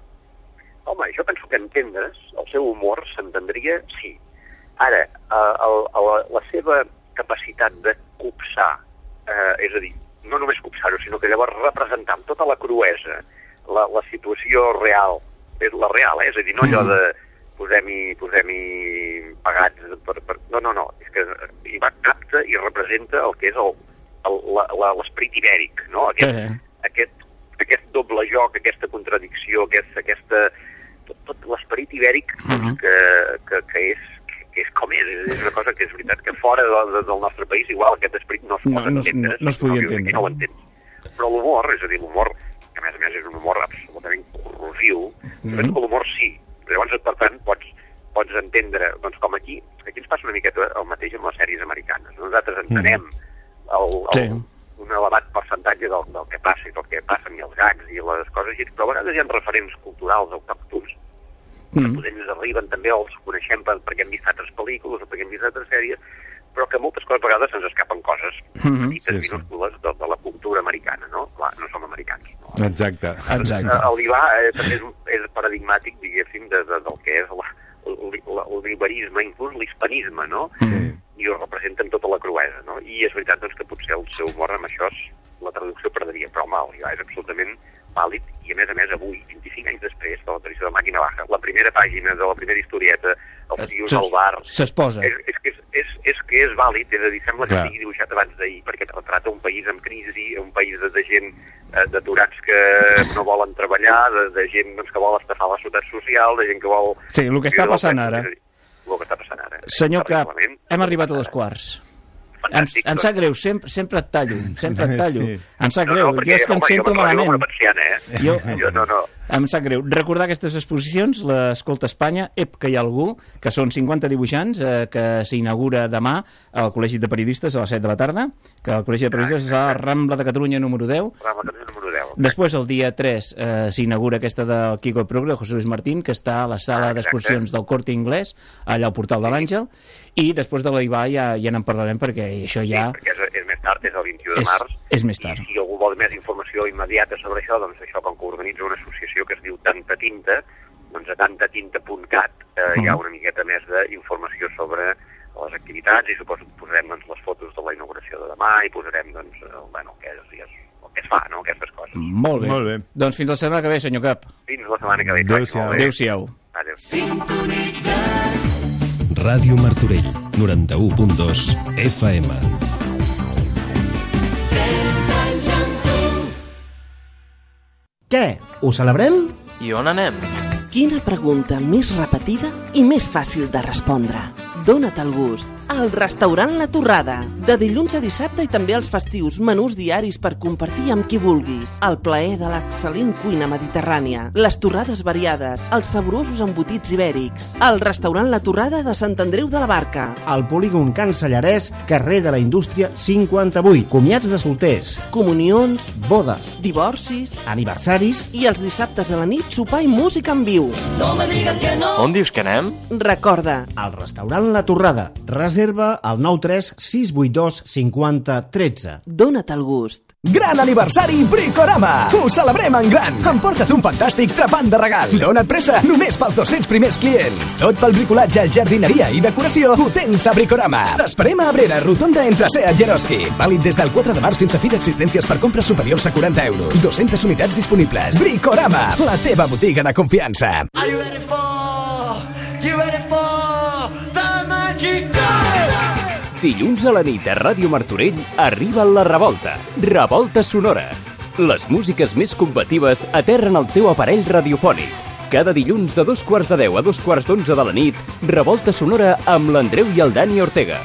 Home, jo penso que entendre's, el seu humor s'entendria, sí. Ara, eh, el, el, la seva capacitat de copsar, eh, és a dir, no només copsar-ho, sinó que llavors representar amb tota la cruesa la, la situació real, és la real, eh? És a dir, no allò de posem-hi posem-hi pagats per, per... No, no, no, és que hi va capta i representa el que és el, el, la- la- l'esperit ibèric, no? Aquest, Sí, sí. aquest, aquest doble joc, aquesta contradicció, aquest, aquesta, tot, tot l'esperit ibèric Mhm. que, que, que, és, que és com és, és una cosa que és veritat que fora de, de, del nostre país igual aquest esperit no es No, pot no es- entendre, no- no es podia sinó que entendre. no ho entens. Però l'humor, és a dir, l'humor, que a més a més és un humor absolutament corrosiu, Mhm. mm -hmm. l'humor sí, llavors, per tant, pots, pots entendre, doncs com aquí, aquí ens passa una miqueta el mateix amb les sèries americanes. Nosaltres entenem el, el, Sí. un elevat percentatge del, del que passa i del que passen i els gags i les coses, i, però a vegades hi ha referents culturals autòctons mm. potser ens arriben també o els coneixem perquè hem vist altres pel·lícules o perquè hem vist altres sèries, però que moltes coses a vegades se'ns escapen coses mm-hmm. petites, sí, sí. minúscules de, de la cultura americana, no? Clar, no som americans. No? Exacte. Exacte. El Libà eh, també és, un, és paradigmàtic, diguéssim, de, de, del que és la, el, el liberisme, inclús l'hispanisme, no? Sí. I ho representa amb tota la cruesa, no? I és veritat doncs, que potser el seu humor amb això és, la traducció perdria, però home, el Libà és absolutament vàlid, i a més a més avui, vint-i-cinc anys després de l'aparició de Màquina Baja, la primera pàgina de la primera historieta, els tios al bar... S'exposa. És, és, que és, és, és que és vàlid, és a dir, sembla que Clar. estigui dibuixat abans d'ahir, perquè retrata un país amb crisi, un país de, de gent, eh, d'aturats que no volen treballar, de, de gent doncs, que vol estafar la societat social, de gent que vol... Sí, el que està passant ara. El que està passant ara. Senyor Cap, hem arribat a dos quarts. Em, em sap greu, sempre, sempre et tallo, sempre et tallo. Sí. Em sap greu, no, no, perquè, jo és que em home, sento jo malament. Jo persiana, eh? Jo, jo no, no. Em sap greu. Recordar aquestes exposicions, l'Escolta Espanya, ep, que hi ha algú, que són cinquanta dibuixants, eh, que s'inaugura demà al Col·legi de Periodistes a les set de la tarda, que el Col·legi de Periodistes és a la Rambla de Catalunya número deu. Rambla de Catalunya número deu. Després, el dia tres, eh, s'inaugura aquesta del Kiko el Progre, de José Luis Martín, que està a la sala ah, d'exposicions del Corte Inglés, allà al Portal de l'Àngel, i després de l'Ibà ja, ja n'en parlarem, perquè això ja... Sí, perquè és, és més tard, és el vint-i-u de és, març. És més tard. I si algú vol més informació immediata sobre això, doncs això, com que organitza una associació que es diu Tanta Tinta, doncs a tantatinta punt cat eh, uh-huh. hi ha una miqueta més d'informació sobre les activitats, i suposo que posarem doncs, les fotos de la inauguració de demà i posarem doncs, el, bueno, el, que és, el que es fa, no?, aquestes coses. Molt bé. Molt bé. Doncs fins la setmana que ve, senyor Cap. Fins la setmana que ve. Adéu-siau. Adéu-siau. Adéu. Sintonitzes Ràdio Martorell, noranta-u punt dos F M. Què? Ho celebrem? I on anem? Quina pregunta més repetida i més fàcil de respondre? Dóna't el gust. Al restaurant La Torrada. De dilluns a dissabte i també els festius, menús diaris per compartir amb qui vulguis. El plaer de l'excel·lent cuina mediterrània. Les torrades variades. Els saborosos embotits ibèrics. El restaurant La Torrada de Sant Andreu de la Barca. Al polígon Can Sallarès, carrer de la Indústria cinquanta-vuit. Comiats de solters. Comunions. Bodes. Divorcis. Aniversaris. I els dissabtes a la nit, sopar i música en viu. No me digues que no. On dius que anem? Recorda. Al restaurant La Torrada. Reserva al nou tres sis vuit dos cinquanta tretze. Dóna't el gust. Gran aniversari Bricorama! Ho celebrem en gran! Emporta't un fantàstic trepant de regal. Dona't pressa, només pels dos-cents primers clients. Tot pel bricolatge, jardineria i decoració ho tens a Bricorama. T'esperem a Abrera, rotonda entre Seat i Eroski. Vàlid des del quatre de març fins a fi d'existències per compres superiors a quaranta euros. dues-centes unitats disponibles. Bricorama, la teva botiga de confiança. Are you ready for? You ready for the magic dance? Dilluns a la nit a Ràdio Martorell arriba La Revolta, Revolta Sonora. Les músiques més combatives aterren el teu aparell radiofònic. Cada dilluns de dos quarts de deu a dos quarts d'onze de la nit, Revolta Sonora amb l'Andreu i el Dani Ortega.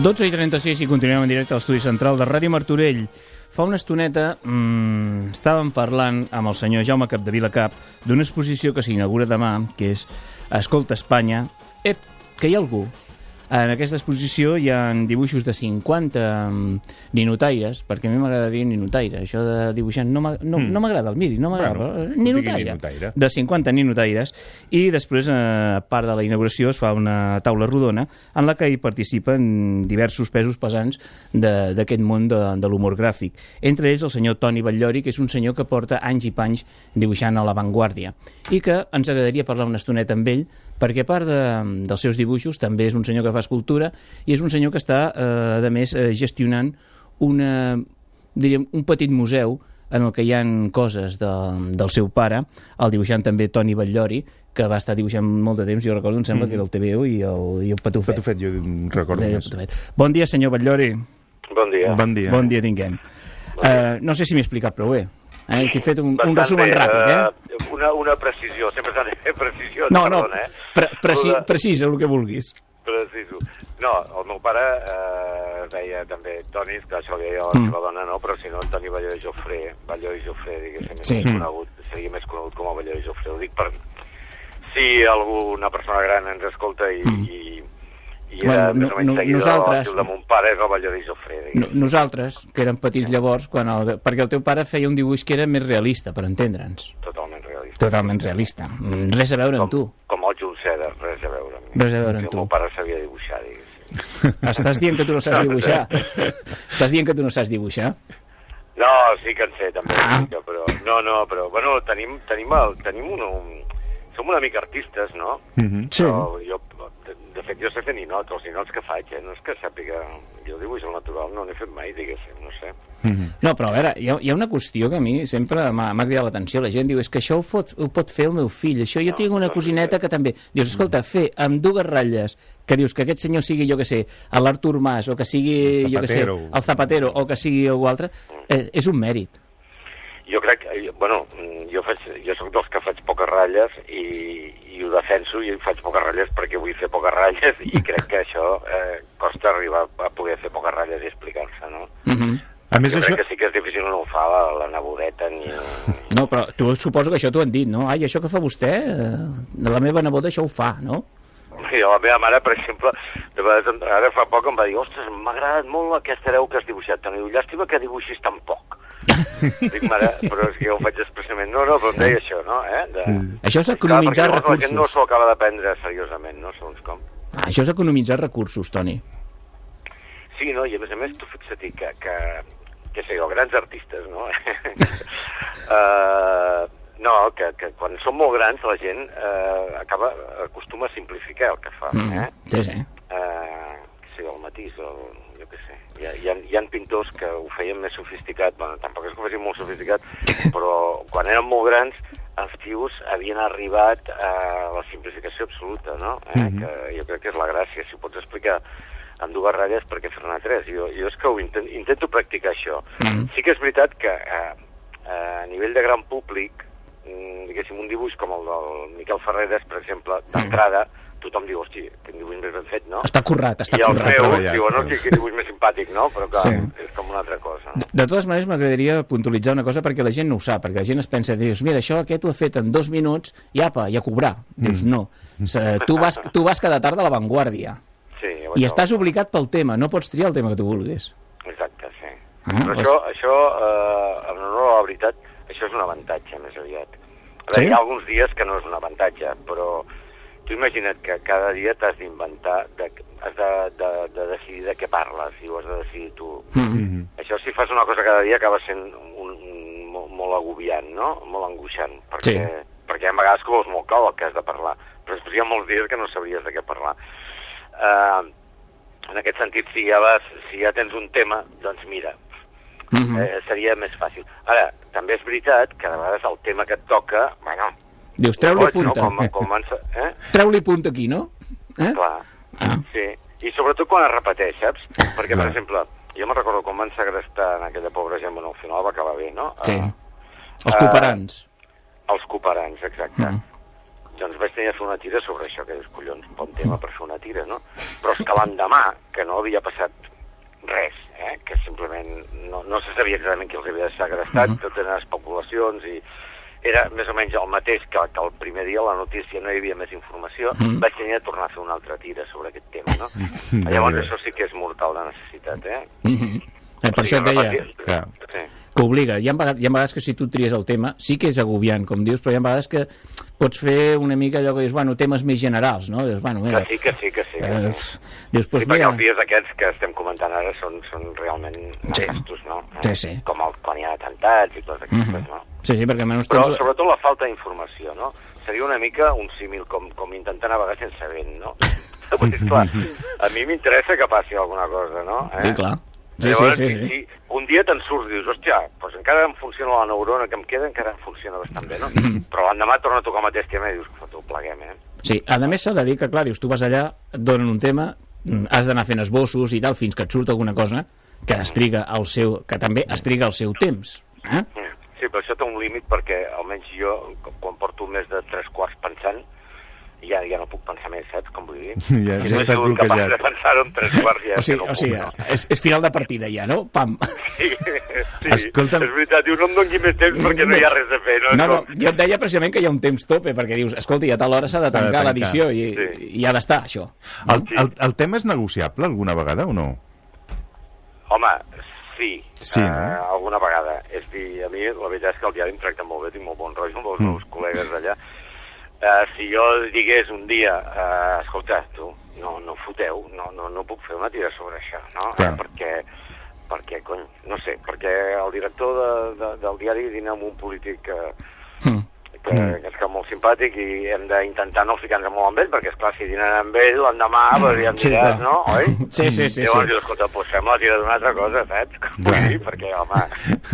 dotze i trenta-sis i continuem en directe a l'estudi central de Ràdio Martorell. Fa una estoneta mmm, estàvem parlant amb el senyor Jaume Capdevila Cap d'una exposició que s'inaugura demà, que és Escolta Espanya. Ep, que hi ha algú? En aquesta exposició hi ha dibuixos de cinquanta ninotaires, perquè a mi m'agrada dir ninotaire, això de dibuixant no m'agrada, no, no m'agrada el miri, no m'agrada, bueno, ninotaire, ninotaire, de cinquanta ninotaires, i després, a part de la inauguració, es fa una taula rodona en la que hi participen diversos pesos pesants d'aquest món de, de l'humor gràfic. Entre ells el senyor Toni Batllori, que és un senyor que porta anys i panys dibuixant a l'avantguàrdia, i que ens agradaria parlar una estoneta amb ell, perquè a part de, dels seus dibuixos també és un senyor que fa escultura i és un senyor que està, eh, a més, eh, gestionant una, diríem, un petit museu en el que hi ha coses de, del seu pare, el dibuixant també Toni Batllori, que va estar dibuixant molt de temps, jo recordo, em sembla mm. que era el T V U i el, i el Patufet. Patufet, jo recordo més. Bon dia, senyor Batllori. Bon dia. Bon dia. Bon dia tinguem. Bon dia. Uh, no sé si m'he explicat prou bé. Eh? T'he fet un, un resumen ràpid, eh? Una, una precisió, sempre s'ha de fer precisió. No, no, perdona, eh? pre preci precisa el que vulguis. Preciso. No, el meu pare eh, deia també Toni, que això deia la seva dona, no? Però si no, Toni Batllori Jofré, Batllori Jofré, diguéssim, sí. més conegut, seria més conegut com a Batllori Jofré. Ho dic per si alguna persona gran ens escolta i, mm. i i era bueno, més o menys no, seguidor nosaltres, de mon pare és el Batllori Jofré. No, nosaltres, que érem petits llavors, quan el, perquè el teu pare feia un dibuix que era més realista, per entendre'ns. Totalment realista. Totalment realista. Res a veure com, amb tu. Com el Jules César, res a veure amb mi. Res a veure amb si tu. El meu pare sabia dibuixar, diguéssim. Estàs dient que tu no saps dibuixar? Estàs dient que tu no saps dibuixar? No, sí que en sé, també. Ah. Sí que, però, no, no, però, bueno, tenim, tenim, el, tenim un, un... Som una mica artistes, no? Mm-hmm. Sí. Però jo, de, de fet, jo sé fer ninots, els ninots que faig, eh? No és que sàpiga... Jo dibuix al natural, no n'he fet mai, diguéssim, no sé. Mm-hmm. No, però a veure, hi ha, hi ha una qüestió que a mi sempre m'ha cridat l'atenció. La gent diu, és que això ho pot, ho pot fer el meu fill, això jo no, tinc una cosineta que també... Dius, escolta, fer amb dues ratlles, que dius que aquest senyor sigui, jo que sé, l'Artur Mas, o que sigui, jo que sé, el Zapatero, o que sigui algú altre, és, és un mèrit. Jo crec que, bueno, jo, faig, jo soc dels que faig poques ratlles i, i ho defenso i faig poques ratlles perquè vull fer poques ratlles i crec que això eh, costa arribar a poder fer poques ratlles i explicar-se, no? Mm-hmm. A més, jo això... crec que sí que és difícil, no ho fa la, la nebodeta ni... No, però tu suposo que això t'ho han dit, no? Ai, això que fa vostè, eh, la meva neboda això ho fa, no? I la meva mare, per exemple, de vegades, ara fa poc em va dir, ostres, m'ha agradat molt aquesta hereu que has dibuixat, Toni, llàstima que dibuixis tan poc. Dic, mare, però és que jo ho faig expressament. No, no, però em deia això, no? Eh? De... Això és economitzar clar, recursos. La gent no s'ho acaba de prendre seriosament, no? Segons com. Ah, això és economitzar recursos, Toni. Sí, no? I a més a més, tu fixa't que, que, que sé jo, grans artistes, no? uh, no, que, que quan són molt grans la gent uh, acaba, acostuma a simplificar el que fa, mm, eh? Sí, sí. Uh, que sé, el matís, el, jo què sé. Hi ha, hi, ha, hi ha pintors que ho feien més sofisticat, bueno, tampoc és que ho fessin molt sofisticat, però quan eren molt grans els tios havien arribat a la simplificació absoluta, no? Eh? Mm-hmm. Que jo crec que és la gràcia, si ho pots explicar amb dues ratlles, per què fer-ne tres? Jo, jo és que ho intent, intento practicar això. Mm-hmm. Sí que és veritat que eh, a nivell de gran públic, diguéssim, un dibuix com el del Miquel Ferreres, per exemple, d'entrada, tothom diu, hosti, quin dibuix més ben fet, no? Està currat, està I currat. I el meu, diu, no, sí, quin dibuix més simpàtic, no? Però clar, sí. És com una altra cosa. No? De, de totes maneres, m'agradaria puntualitzar una cosa perquè la gent no ho sap, perquè la gent es pensa, dius, mira, això aquest ho ha fet en dos minuts i apa, i a cobrar. Mm. Dius, no. Tu vas, tu vas cada tarda a l'avantguàrdia. Sí, i estàs obligat pel tema, no pots triar el tema que tu vulguis. Exacte, sí. Ah, però això, això eh, en honor a la veritat, això és un avantatge, més aviat. A veure, sí? Hi ha alguns dies que no és un avantatge, però tu imagina't que cada dia t'has d'inventar, has de, de, de decidir de què parles, i ho has de decidir tu. Mm-hmm. Això, si fas una cosa cada dia, acaba sent un, un, molt, molt agobiant, no? Molt angoixant, perquè, sí. perquè hi ha vegades que vols molt clar el que has de parlar, però després hi ha molts dies que no sabries de què parlar. Uh, en aquest sentit, si ja, vas, si ja tens un tema, doncs mira, mm-hmm. eh, seria més fàcil. Ara, també és veritat que de vegades el tema que et toca, bueno... Dius, treu-li punta. No? Com, com van, eh? Treu-li punta aquí, no? Eh? Clar, ah. Sí. I sobretot quan es repeteix, saps? Perquè, per exemple, jo me'n recordo quan van segrestar en aquella pobra gent, bueno, al final va acabar bé, no? Sí. Uh, els cooperants. Uh, els cooperants, exacte. Mm. doncs vaig tenir a fer una tira sobre això, que dius, collons, bon tema per fer una tira, no? Però és que l'endemà, que no havia passat res, eh? Que simplement no, no se sabia exactament qui els havia segrestat, uh -huh. tot eren especulacions i era més o menys el mateix que, que el primer dia, la notícia no hi havia més informació, uh -huh. vaig tenir a tornar a fer una altra tira sobre aquest tema, no? Uh -huh. Llavors això sí que és mortal de necessitat, eh? Uh -huh. eh per això et deia sí. que obliga. Hi ha, vegades, hi ha vegades que si tu tries el tema, sí que és agobiant, com dius, però hi ha vegades que pots fer una mica allò que dius, bueno, temes més generals, no? Dius, bueno, mira, que sí, que sí, que sí. Eh, dius, pues sí, mira... perquè els dies aquests que estem comentant ara són, són realment nefastos, no? Sí, sí. Com el, quan hi ha atentats i coses d'aquestes, uh -huh. no? Sí, sí, perquè almenys Però tens... sobretot la falta d'informació, no? Seria una mica un símil com, com intentar navegar sense vent, no? Perquè, clar, a mi m'interessa que passi alguna cosa, no? Eh? Sí, clar. Sí, Llavors, sí, sí, sí. si un dia te'n surts i dius, hòstia, doncs encara em funciona la neurona que em queda, encara em funciona bastant bé, no? Però l'endemà torna a tocar el mateix tema i dius, foto, pleguem, eh? Sí, a més s'ha de dir que, clar, dius, tu vas allà, et donen un tema, has d'anar fent esbossos i tal, fins que et surt alguna cosa que es triga el seu, que també es triga el seu temps. Eh? Sí, però això té un límit perquè, almenys jo, quan porto més de tres quarts pensant, ja, ja no puc pensar més, saps com vull dir? Ja, si no he sigut capaç de pensar-ho en tres quarts, ja o sigui, no o sigui, puc, no? és, és final de partida ja, no? Pam! Sí, sí. Escolta'm... és veritat, diu, no em doni més temps perquè no hi ha res a fer, no? No, no, jo et deia precisament que hi ha un temps tope, perquè dius, escolta, a tal hora s'ha de tancar, tancar. l'edició i, sí. i ha d'estar, això. El, el, el tema és negociable alguna vegada o no? Home, sí, sí no? uh, alguna vegada. És dir, a mi la veritat és que el diari em tracta molt bé, tinc molt bon rotllo amb els mm. meus col·legues d'allà. Uh, si jo digués un dia, uh, escolta, tu, no, no foteu, no, no, no puc fer una tira sobre això, no? Clar. Perquè, perquè, cony, no sé, perquè el director de, de, del diari dina amb un polític uh, mm. que, que és que molt simpàtic i hem d'intentar no ficar-nos molt amb ell, perquè, esclar, si dinen amb ell, l'endemà, mm. pues, ja em diràs, sí, no? Oi? Sí, sí, sí. Llavors, sí. jo, escolta, pues fem la tira d'una altra cosa, saps? Sí, perquè, home...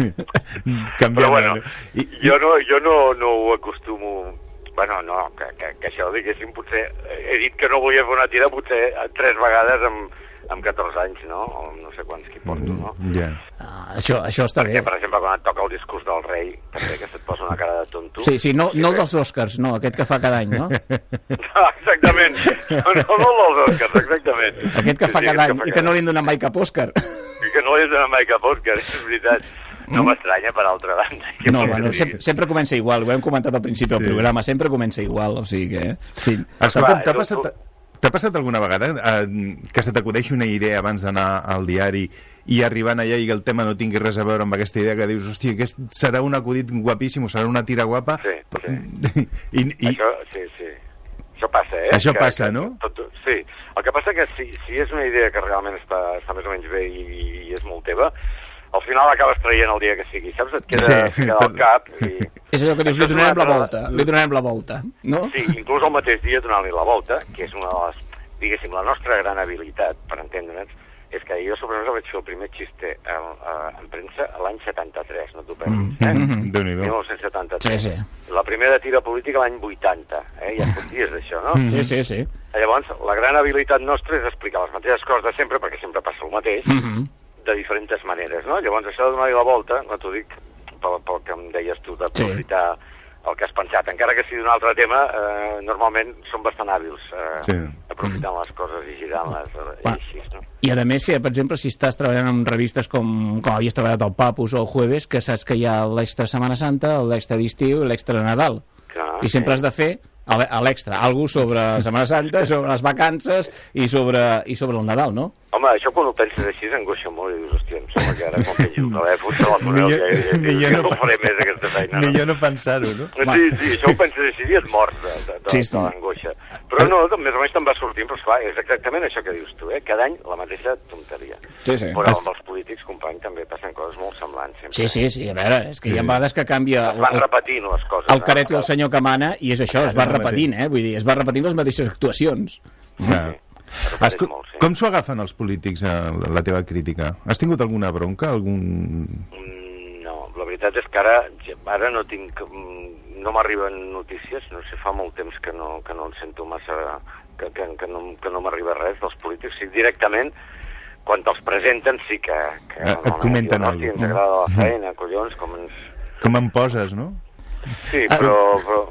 Canviem, Però, bueno, I, i... jo, no, jo no, no ho acostumo... Bueno, no, que, que, que això, diguéssim, potser... He dit que no volia fer una tira potser tres vegades amb, amb catorze anys, no? O no sé quants que porto, no? Mm, yeah. Ah, això, això està Perquè, bé. per exemple, quan et toca el discurs del rei, també que se't posa una cara de tonto... Sí, sí, no, no el dels Oscars, no, aquest que fa cada any, no? No, exactament. No, no, no el dels Oscars, exactament. Aquest que fa sí, cada sí, any que i que no li han donat mai cap Òscar. I que no li han donat mai cap Òscar, és veritat. No m'estranya, per altra banda. No, bueno, sempre, sempre comença igual, ho hem comentat al principi sí. del programa, sempre comença igual, o sigui que... En fi. Escolta'm, t'ha passat, t'ha passat alguna vegada eh, que se t'acudeixi una idea abans d'anar al diari i arribant allà i el tema no tingui res a veure amb aquesta idea que dius, hòstia, aquest serà un acudit guapíssim o serà una tira guapa? Sí, sí. I, i... Això, sí, sí. Això passa, eh? Això que, passa, que, no? Tot, sí. El que passa que si, si és una idea que realment està, està més o menys bé i, i és molt teva, al final acabes traient el dia que sigui, saps? Et queda, sí, queda al cap i... És allò que dius, li donarem la volta, li donarem la volta, no? Sí, inclús el mateix dia donar-li la volta, que és una de les, diguéssim, la nostra gran habilitat, per entendre'ns, és que jo sobre això vaig fer el primer xiste a, a, en premsa l'any setanta-tres, no t'ho perdis, eh? Mm-hmm. Déu-n'hi-do. dinou setanta-tres. Sí, sí. La primera tira política l'any vuitanta, eh? Ja fa dies d'això, no? Sí, sí, sí. Llavors, la gran habilitat nostra és explicar les mateixes coses de sempre, perquè sempre passa el mateix, Mm-hmm. de diferents maneres, no? Llavors, això de donar-hi la volta, no t'ho dic pel, pel que em deies tu, de Sí. aprofitar el que has pensat. Encara que sigui d'un altre tema, eh, normalment són bastant hàbils eh, Sí. aprofitant les coses i girant-les eh, i Va. així, no? I a més, si, per exemple, si estàs treballant en revistes com, com havies treballat al Papus o el Jueves, que saps que hi ha l'extra Setmana Santa, l'extra d'estiu i l'extra Nadal. Clar, I sempre sí. has de fer a l'e- a l'extra, algú sobre la Setmana Santa, sobre les vacances i sobre, i sobre el Nadal, no? Home, això quan ho penses així s'angoixa molt i dius, hòstia, em sembla que ara quan pengi el telèfon se la Ni faré, jo- que, ni jo que no no faré penso- més aquesta feina. Ni no? jo no pensar-ho, no? Sí, sí, això ho penses així i et mors de, de, de, Sí, sí, sí. de l'angoixa. Però no, més o menys te'n va sortint, però esclar, és exactament això que dius tu, eh? Cada any la mateixa tonteria. Sí, sí. Però amb els polítics, company, també passen coses molt semblants. Sempre. Sí, sí, sí, a veure, és que Sí. hi ha vegades que canvia Es van el, repetint les coses. el careto del senyor que mana i és això, es va el repetint, eh? Vull dir, es va repetint les mateixes actuacions. Clar. repeteix Esco- molt, sí. Com s'ho agafen els polítics, eh, la teva crítica? Has tingut alguna bronca? Algun... Mm, no, la veritat és que ara, ara no tinc... mm, no m'arriben notícies, no sé, fa molt temps que no, que no en sento massa... que, que, que no, que no m'arriba res dels polítics. Sí, directament, quan te'ls presenten sí que... que Et comenten no, alguna ens cosa. agrada la feina, collons, com ens... Com em poses, no? Sí, però... però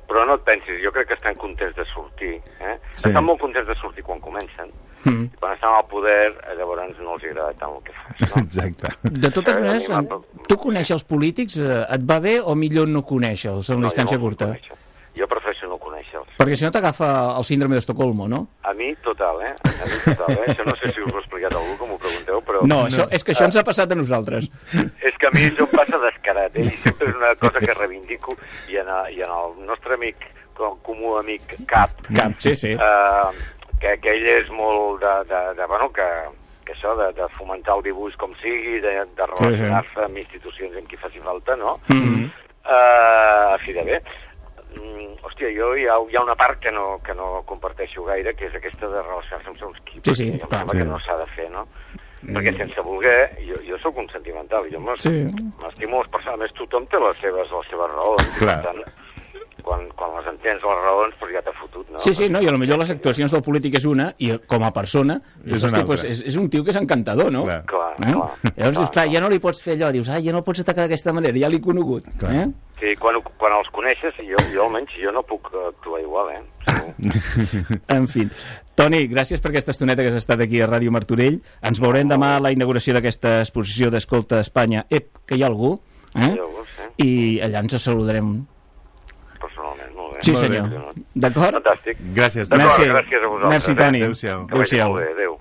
però no et pensis, jo crec que estan contents de sortir. Eh? Sí. Estan molt contents de sortir quan comencen. Mm. Quan estan al poder, llavors no els agrada tant el que fas. No? Exacte. De totes Eh, maneres, a mi m'ha- tu coneixes els polítics? Eh, Et va bé o millor no conèixer-los en No, la distància jo no els curta? coneixo. Jo prefereixo no conèixer-los. Perquè si no t'agafa el síndrome d'Estocolmo, no? A mi, total, eh? A mi, total, eh? Això no sé si us ho he explicat a algú, que m'ho pregunteu, però... No, això, és que això ens ha passat a nosaltres. És que a mi això em passa descarat, eh? I sempre és una cosa que reivindico, i en, a, i en el nostre amic, com comú amic Cap, Cap, sí, sí. eh, que, que ell és molt de, de, de bueno, que, que això, de, de fomentar el dibuix com sigui, de, de relacionar-se amb institucions amb qui faci falta, no? Mm-hmm. Uh, a fi de bé. Mm, hòstia, jo hi ha, hi ha una part que no, que no comparteixo gaire, que és aquesta de relacionar-se amb segons qui. Sí, sí, perquè em clar. sembla Sí. que no s'ha de fer, no? Perquè sense voler, jo, jo sóc un sentimental, jo m'es- Sí. m'estimo les persones, a més tothom té les seves, les seves raons, i Clar. per tant, quan, quan les entens les raons, doncs ja t'ha fotut, no? Sí, sí, no, i potser les actuacions del polític és una, i com a persona, És dius, una hosti, pues, altra. és, és un tio que és encantador, no? Clar. Clar, Eh? clar. Llavors dius, clar, ja no li pots fer allò, dius, ah, ja no el pots atacar d'aquesta manera, ja l'he conegut. Clar. Eh? Sí, quan, quan els coneixes, jo, jo almenys jo no puc actuar igual, eh? Segur. En fi. Toni, gràcies per aquesta estoneta que has estat aquí a Ràdio Martorell. Ens veurem demà a la inauguració d'aquesta exposició d'Escolta Espanya. Ep, que hi ha algú? Eh? Hi ha algú, sí. I allà ens saludarem. Personalment, molt bé. Sí, Molt senyor. bé. D'acord? Fantàstic. Gràcies. D'acord, Merci. gràcies a vosaltres. Merci, eh? Toni. Adéu-siau. Que vagi Adéu-siau. molt bé, adéu.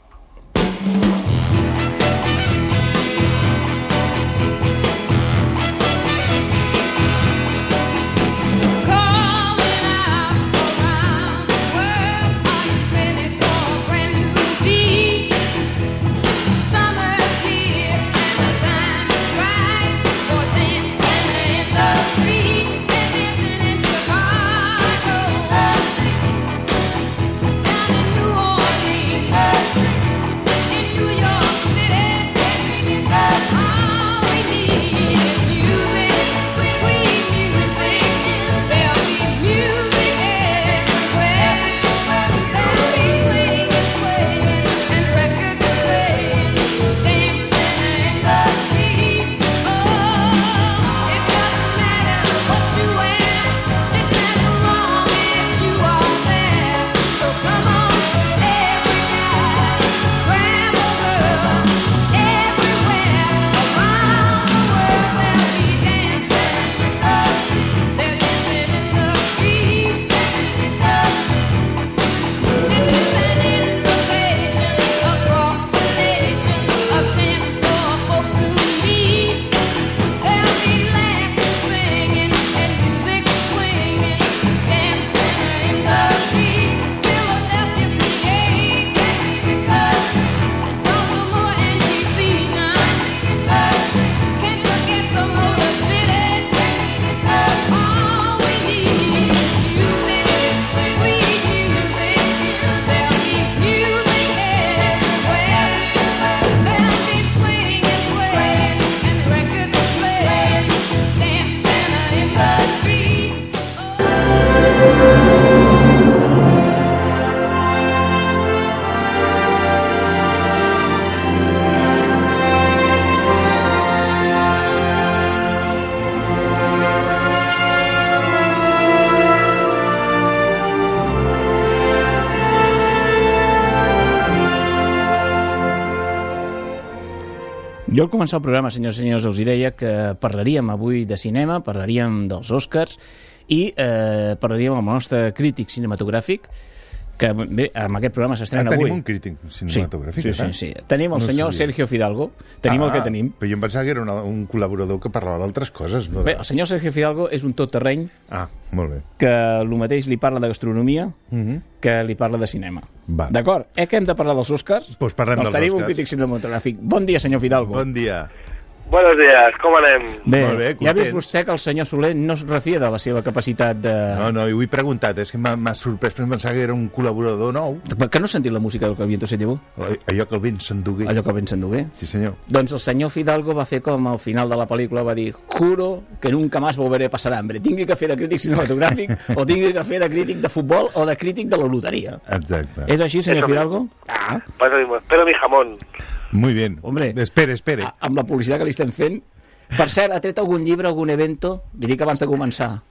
Jo al començar el programa, senyors i senyors, els deia que parlaríem avui de cinema, parlaríem dels Oscars i eh, parlaríem amb el nostre crític cinematogràfic, que bé, amb aquest programa s'estrena ah, avui. tenim un crític cinematogràfic, sí, sí, ara? sí, sí. Tenim el No senyor sabia. Sergio Fidalgo, tenim ah, el que tenim. Però jo em pensava que era una, un col·laborador que parlava d'altres coses. No de... Bé, el senyor Sergio Fidalgo és un tot terreny Ah, molt bé. que el mateix li parla de gastronomia Mm -hmm. que li parla de cinema. Va. D'acord? Eh que hem de parlar dels Oscars? Pues parlem doncs dels tenim Oscars. un crític cinematogràfic. Bon dia, senyor Fidalgo. Bon dia. Buenos días, com anem? Bé, Molt bé, ja ha vist contents. vostè que el senyor Soler no es refia de la seva capacitat de... No, no, i ho he preguntat, és que m'ha m'ha sorprès, perquè em pensava que era un col·laborador nou. Per què no has sentit la música del que el viento se llevó? Allò que el vent s'endugué. Allò que el vent s'endugué. Sí, senyor. Doncs el senyor Fidalgo va fer com al final de la pel·lícula, va dir, juro que nunca más volveré a pasar hambre. Tingui que fer de crític cinematogràfic o tingui que fer de crític de futbol o de crític de la loteria. Exacte. És així, senyor Eso Fidalgo? Ah, Pasa, espero mi jamón. Muy bien. Hombre. Espere, espere. a- amb la publicitat que li estem fent. Per cert, ha tret algun llibre, algun evento? Li dic abans de començar.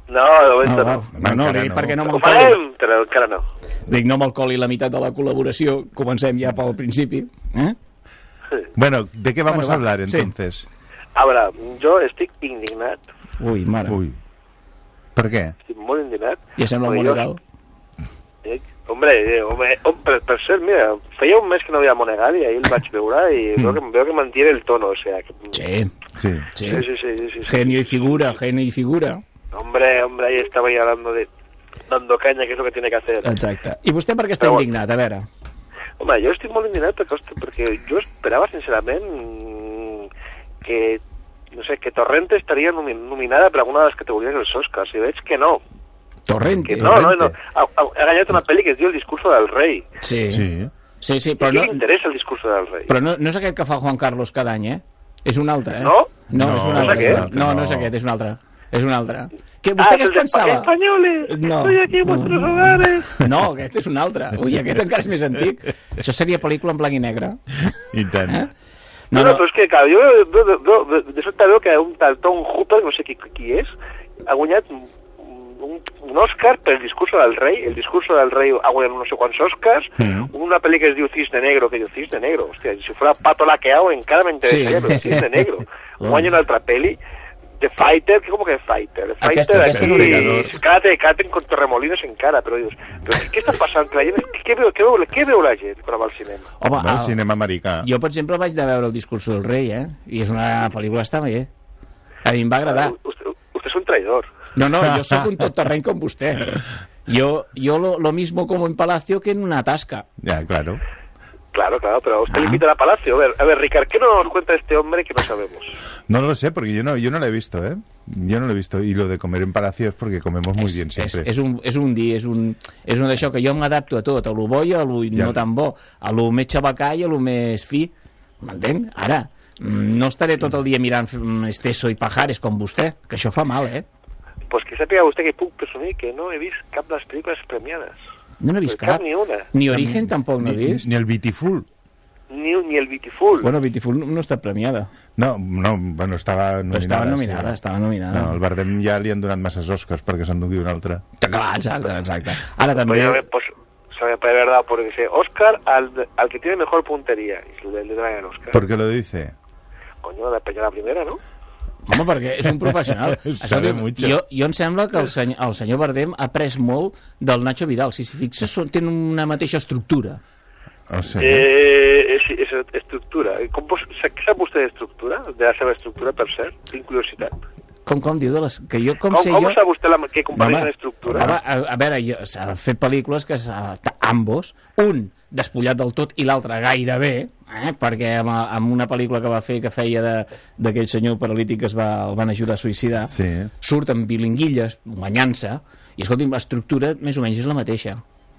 No, de moment no. no. No, no, no, dic perquè no Ho me'n coli. farem, però encara no. Dic, no me'l coli la meitat de la col·laboració, comencem ja pel principi. Eh? Bueno, ¿de qué vamos Bueno, a hablar va, sí. entonces? A veure, jo estic indignat. Ui, mare. Ui. Per què? Estic molt indignat. Ja sembla perquè molt jo- legal. Eh, Hombre, eh, home, hom- per, per cert, mira, feia un mes que no veia Monegal i ahir el vaig veure i veo, que, veo que mantiene el tono, o sea... Que... Sí. Sí. Sí. Sí, sí, sí, sí, sí. Genio y figura, genio y figura. Hombre, hombre, ahí estaba ya hablando de... dando caña, que es lo que tiene que hacer. Exacte. I vostè per què està Però bueno. indignat? A veure. Home, jo estic molt indignat perquè, hosti, perquè jo esperava, sincerament, mm, que, no sé, que Torrente estaria nomi nominada per alguna de les categories dels Oscars, i veig que no. Torrente. Que no, no, no. Ha, ha, ha guanyat una pel·li que es diu El discurso del rei. Sí. Sí. Sí, sí, I a però qui no, li interessa el discurso del rei? però no, no és aquest que fa Juan Carlos cada any, eh? És un altre, eh? No? No, No, és un no altre. és aquest? No, no No. és aquest, és un altre. És un altre. Que vostè Ah, què es el de pensava? Españoles, No. estoy aquí en vuestros hogares. No, aquest és un altre. Ui, aquest encara és més antic. Això seria pel·lícula en blanc i negre. I tant. Eh? No, no, però és que, clar, jo veo, veo, veo, de sobte veu que un tal Tom Hooper, no sé qui, qui és, ha guanyat un, un, un Òscar per el discurso del rei. El discurso del rei ha guanyat no sé quants Òscars. Mm. Una pel·li que es diu Cisne Negro, que diu Cisne Negro. Hòstia, si fuera Pato Laqueado encara m'interessaria, Sí. però Cisne Negro. Guanya una altra pel·li. The Fighter, ¿qué como que Fighter? The Aquesta- Fighter aquesta no aquí, l'he vist. cállate, cállate con Torremolinos en cara, però dius, però què, què està passant? Que la gent, què, veu, què, veu, què veu la gent quan va al cinema? Home, Va al ah, cinema americà. jo, per exemple, vaig de veure El discurs del rei, eh? I és una pel·lícula està bé. A mi em va agradar. Usted, usted es un traidor. No, no, yo soy un tot terreny com vostè. Yo, yo lo, lo mismo como en Palacio que en una tasca. Ya, claro. Claro, claro, pero a usted Ah. le invita a Palacio. A ver, a ver, Ricard, ¿qué nos cuenta este hombre que no sabemos? No lo sé, porque yo no, yo no lo he visto, ¿eh? Yo no lo he visto. Y lo de comer en palacio es porque comemos muy bien És, siempre. és, un, és un dir, és un, és un d'això que jo m'adapto a tot, a lo bo i a lo Ja. no tan bo, a lo més xabacà i a lo més fi. M'entén? Ara, mm, no estaré tot el dia mirant mm, Esteso i Pajares com vostè, que això fa mal, eh? Pues que sepa usted que puc presumir que no he vist cap de les pel·lícules premiades. No n'he vist Però cap. cap ni una. Ni Origen tampoc no he Ni, vist. ni el Beautiful. Ni, ni el Beautiful. Bueno, Beautiful no, no està premiada. No, no, bueno, estava nominada. Però estava sí. nominada, estava nominada. No, el Bardem ja li han donat masses Oscars perquè se'n dugui un altre. Clar, exacte, exacte. Ara també... Pues, ya ve, pues se me puede verdad, porque dice Oscar al, al que tiene mejor puntería. Y le, le dan el Oscar. ¿Por qué lo dice? Coño, la peña la primera, ¿no? Home, perquè és un professional. Sabe diu, mucho. jo, jo em sembla que el senyor, el senyor Bardem ha après molt del Nacho Vidal. Si s'hi fixes, són- tenen una mateixa estructura. O sigui, Eh, és, és estructura. Com vos, sap, sap vostè d'estructura? De la seva estructura, per cert? Tinc curiositat. Com, com diu? De les, que jo, com, Com, sé com jo... sap vostè la, que compareix Home, en estructura? home, a, a veure, jo- s'ha fet pel·lícules que s'ha... ambos, un despullat del tot i l'altre gairebé, eh? Perquè amb, amb una pel·lícula que va fer que feia de- d'aquell senyor paralític que es va, el van ajudar a suïcidar, sí. surt amb bilinguilles, guanyant-se, i escolti'm, l'estructura més o menys és la mateixa.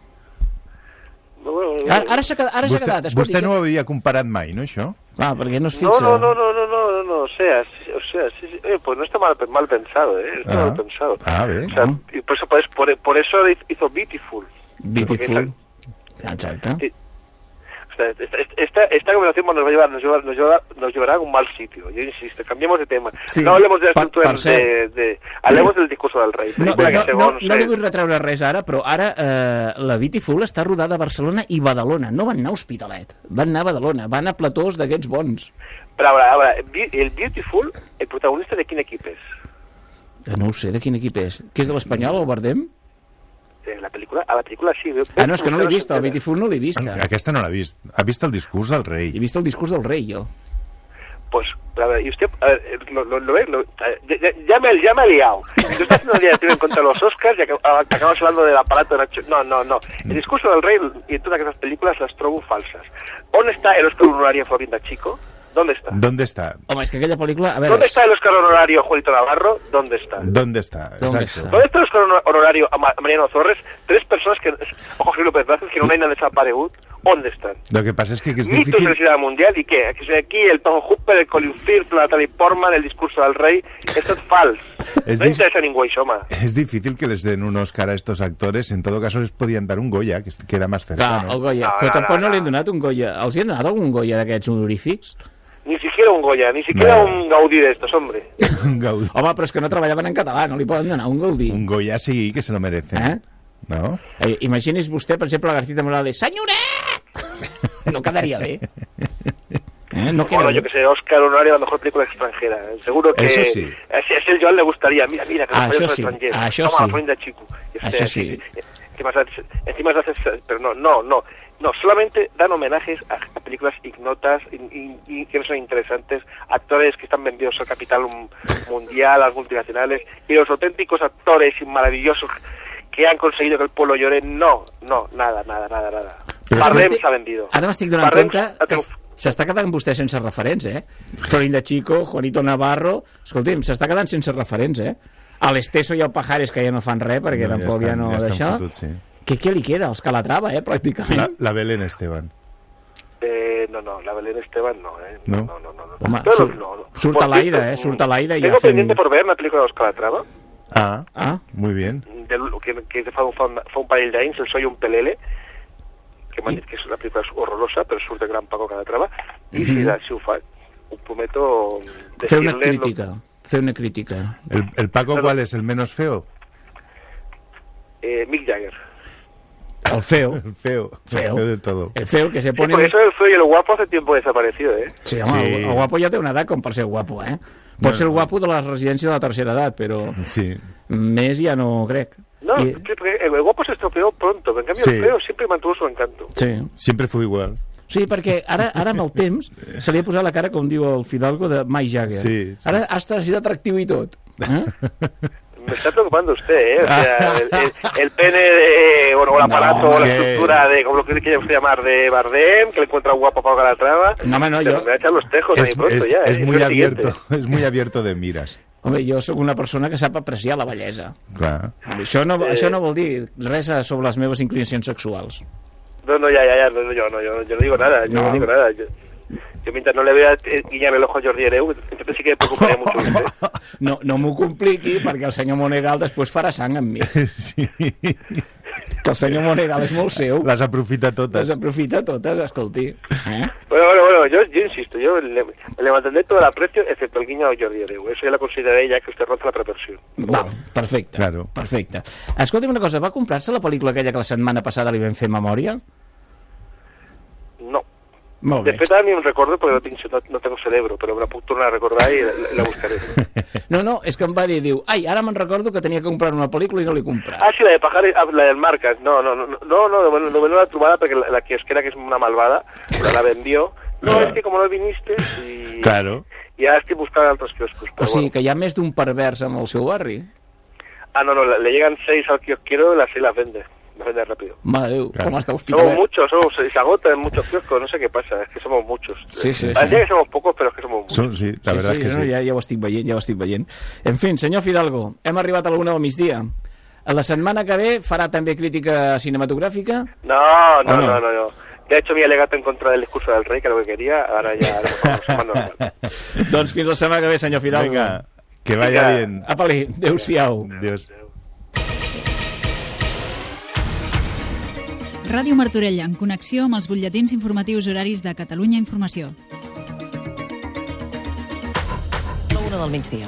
Ara, ara s'ha quedat, ara s'ha Vostè, quedat, escolti, vostè no ho havia comparat mai, no, això? Ah, perquè no es No, fixa... no, no, no, no, no, no, no, o sea, sí, o sea, sí, sí, eh, pues no está mal, mal pensado, eh, está Ah. mal pensado. Ah, bé. O sea, y por eso, por, por, por eso hizo Beautiful. Beautiful. Exacte. Sí. O sea, esta, esta, esta conversación nos va a llevar, nos llevará, nos llevará, nos llevará a un mal sitio. Yo insisto, cambiemos de tema. Sí. No hablemos de la Per- estructura per de, cert. de, hablemos del discurso del rey. No, Película no, que no, segons, no li eh, vull retreure res ara, però ara eh, la Beautiful està rodada a Barcelona i Badalona. No van anar a Hospitalet, van anar a Badalona, van a platós d'aquests bons. Pero ahora, ahora, el Beautiful, el protagonista de quin equip és? Eh, No ho sé, de quin equip és. Que és de l'Espanyol, el Bardem? Eh, La película, a la película sí. veo- Ah, no, és que no l'he usted vist, el s'entera. Beautiful no l'he vist. Aquesta no l'ha vist. Ha vist el discurs del rei. He vist el discurs del rei, jo. Pues, a ver, y usted, a ver, eh, lo, lo, lo ve, lo- eh, ya, ya- ya me, ya me he liado. Usted está haciendo una diatriba en contra de los Oscars y acab- a- acabamos hablando del aparato de Nacho. No, no, no. El discurso del rey y todas esas películas las trobo falsas. ¿Dónde está el Oscar honorario a Florinda Chico? ¿Dónde está? ¿Dónde está? Home, és que aquella pel·lícula... A veure, ¿Dónde está el Oscar honorario a Juanito Navarro? ¿Dónde está? ¿Dónde está? ¿Dónde Exacto. está? ¿Dónde está el Oscar honor- honorario a Ma- Mariano Zorres? Tres personas que... O José López Vázquez, que no hay nada desaparegut. ¿Dónde están? Lo que pasa es que es Mitos de difícil... la ciudad mundial y qué? Que aquí el Tom Hooper, el Colin Firth, la Natalie Portman, el discurso del rey, esto es falso. Es no dif- interesa ningún idioma. Es difícil que les den un Oscar a estos actores. En todo caso, les podían dar un Goya, que queda más Clar, cercano. el Goya. No, Però no, tampoc no, no, no. li han donat un Goya. Els hi han donat algun Goya d'aquests honorífics? Ni siquiera siquiera un Goya, ni siquiera No. un Gaudí de estos, hombre. Un Gaudí. Home, però és que no treballaven en català, no li poden donar un Gaudí. Un Goya sí, que se lo merece. Eh? ¿No? Eh, imagini's vostè, per exemple, la Garcita Morales, senyoret! No quedaria bé. Eh? No queda Bueno, bé. yo que sé, Oscar honorario a la mejor película extranjera. Seguro que Eso sí. a ese el Joan le gustaría. Mira, mira, que Ah, los això payasos sí, extranjeros. ah, això Toma, sí. la Florinda Chico. Y Això usted, sí. Encima, se hace- encima se hace... Pero no, no, no. No, solamente dan homenajes a, a películas ignotas y, y- y que no son interesantes, actores que están vendidos al capital um, mundial, a las multinacionales, y los auténticos actores y maravillosos que han conseguido que el pueblo llore, no, no, nada, nada, nada, nada. Bardem Escolti, s'ha vendido. Ara m'estic donant Bardem compte ha que triomfat. s'està quedant vostè sense referents, eh? Florinda Chico, Juanito Navarro... Escolti'm, s'està quedant sense referents, eh? A l'Esteso i el Pajares, que ja no fan res, perquè No, ja tampoc ja estan- no ja estan d'això. fotuts, sí. Què, què li queda? Els Calatrava, eh, pràcticament. La, la Belén Esteban. Eh, no, no, la Belén Esteban no, eh. ¿No? No, no, no. no. Home, Pero surt, no, no. surt Por a l'aire, cierto, eh? Surt a l'aire i Tengo ja fent... pendiente por ver una película de Oscar Calatrava, Ah, Ah, muy bien. del, que, que fa, un, fa, un, fa un parell d'anys, El Soy un Pelele, que m'han dit que és una pel·lícula horrorosa, però surt el gran Paco Calatrava, i Mhm. si, la, si ho fa, ho prometo fer una decirle... crítica. Fer una crítica. ¿El, el Paco cuál es? ¿El menos feo? Eh, Mick Jagger. El feo. El feo. Feo. El feo de todo. El feo que se Sí, pone... porque eso del feo y el guapo hace tiempo desaparecido, ¿eh? Sí, home, Sí. El, el guapo ja té una edat com per ser guapo, eh? Pot No, ser el no. guapo de la residència de la tercera edat, però Sí. més ja no crec. No, I- sí, porque el guapo se estropeó pronto, en cambio Sí. el feo siempre mantuvo su encanto. Sí. Siempre fue igual. Sí, perquè ara, ara amb el temps se li ha posat la cara, com diu el Fidalgo, de Mike Jagger. Sí, sí. Ara hasta ha sido atractiu i tot. Eh? Me está preocupando usted, ¿eh? O sea, el, el, el pene de... Bueno, o el aparato, No, o la sí. estructura de... Como lo que quiere usted llamar, de Bardem, que le encuentra guapo a Paco Calatrava. No, home, no, Pero jo- me va a echar los tejos ahí Es, pronto es- ya, es ¿eh? muy el siguiente. abierto, es muy abierto de miras. Home, jo sóc una persona que sap apreciar la bellesa. Claro. Això no, Eh. això no vol dir res sobre les meves inclinacions sexuals. No, no, ya, ya, ya, no, no, yo, no, yo, yo no digo nada, yo no, No. digo nada. Yo, yo mientras no le vea eh, guiñar el ojo a Jordi Hereu, entonces sí que me preocuparía mucho de usted. No, no m'ho compliqui, perquè el senyor Monegal després farà sang amb mi. Sí. Que el senyor Monegal és molt seu. Las aprofita Les todas. aprofita totes, escolti. Eh? Bueno, bueno, bueno, yo, yo insisto, yo le, le mantendré todo el aprecio, excepto el guiño a Jordi Hereu. Eso ya lo consideraré ya que usted roza la perversión. Val, perfecte. Claro. Perfecte. Escolti'm una cosa, va comprar-se la pel·lícula aquella que la setmana passada li vam fer memòria? No. Molt De bé. fet, ara ni un recordo porque no, tinc, no, no tengo cerebro, però me la puc tornar a recordar i la, la buscaré. No, no, és que em va dir, diu, ai, ara me'n recordo que tenia que comprar una pel·lícula i no l'he comprat. Ah, sí, la de Pajares, ah, la del Marcas. No, no, no, no, no, de bueno, de bueno la trobada porque la, la kiosquera, que es una malvada, la, la vendió. No, es que como no viniste y... Claro. Y ahora estoy buscando otros kioscos. O Pero sigui bueno. que hi ha més d'un pervers amb el seu barri. Ah, no, no, le llegan seis al kiosquero y las seis las vende. Las vende rápido. Mare de Déu, Claro. com està Somos hospitalet. muchos, somos, se agota en muchos kioscos, no sé qué pasa, es que somos muchos. Sí, sí, Parecía sí. que somos pocos, pero es que somos muchos. Son- sí, la verdad es que no, sí. Ja, ja ho estic veient, ja ho estic veient. En fi, senyor Fidalgo, hem arribat a la una del migdia. A la setmana que ve farà també crítica cinematogràfica? No, no, ¿O no? no, no, no. Ya he hecho mi alegato en contra del discurso del rey, que era lo que quería, ahora ya haremos algo más normal. Doncs fins la setmana que ve, senyor Fidalgo. Venga, que vaya Venga. bien. Apa-li, adéu-siau. Dios. Ràdio Martorell, en connexió amb els butlletins informatius horaris de Catalunya Informació. La una del migdia.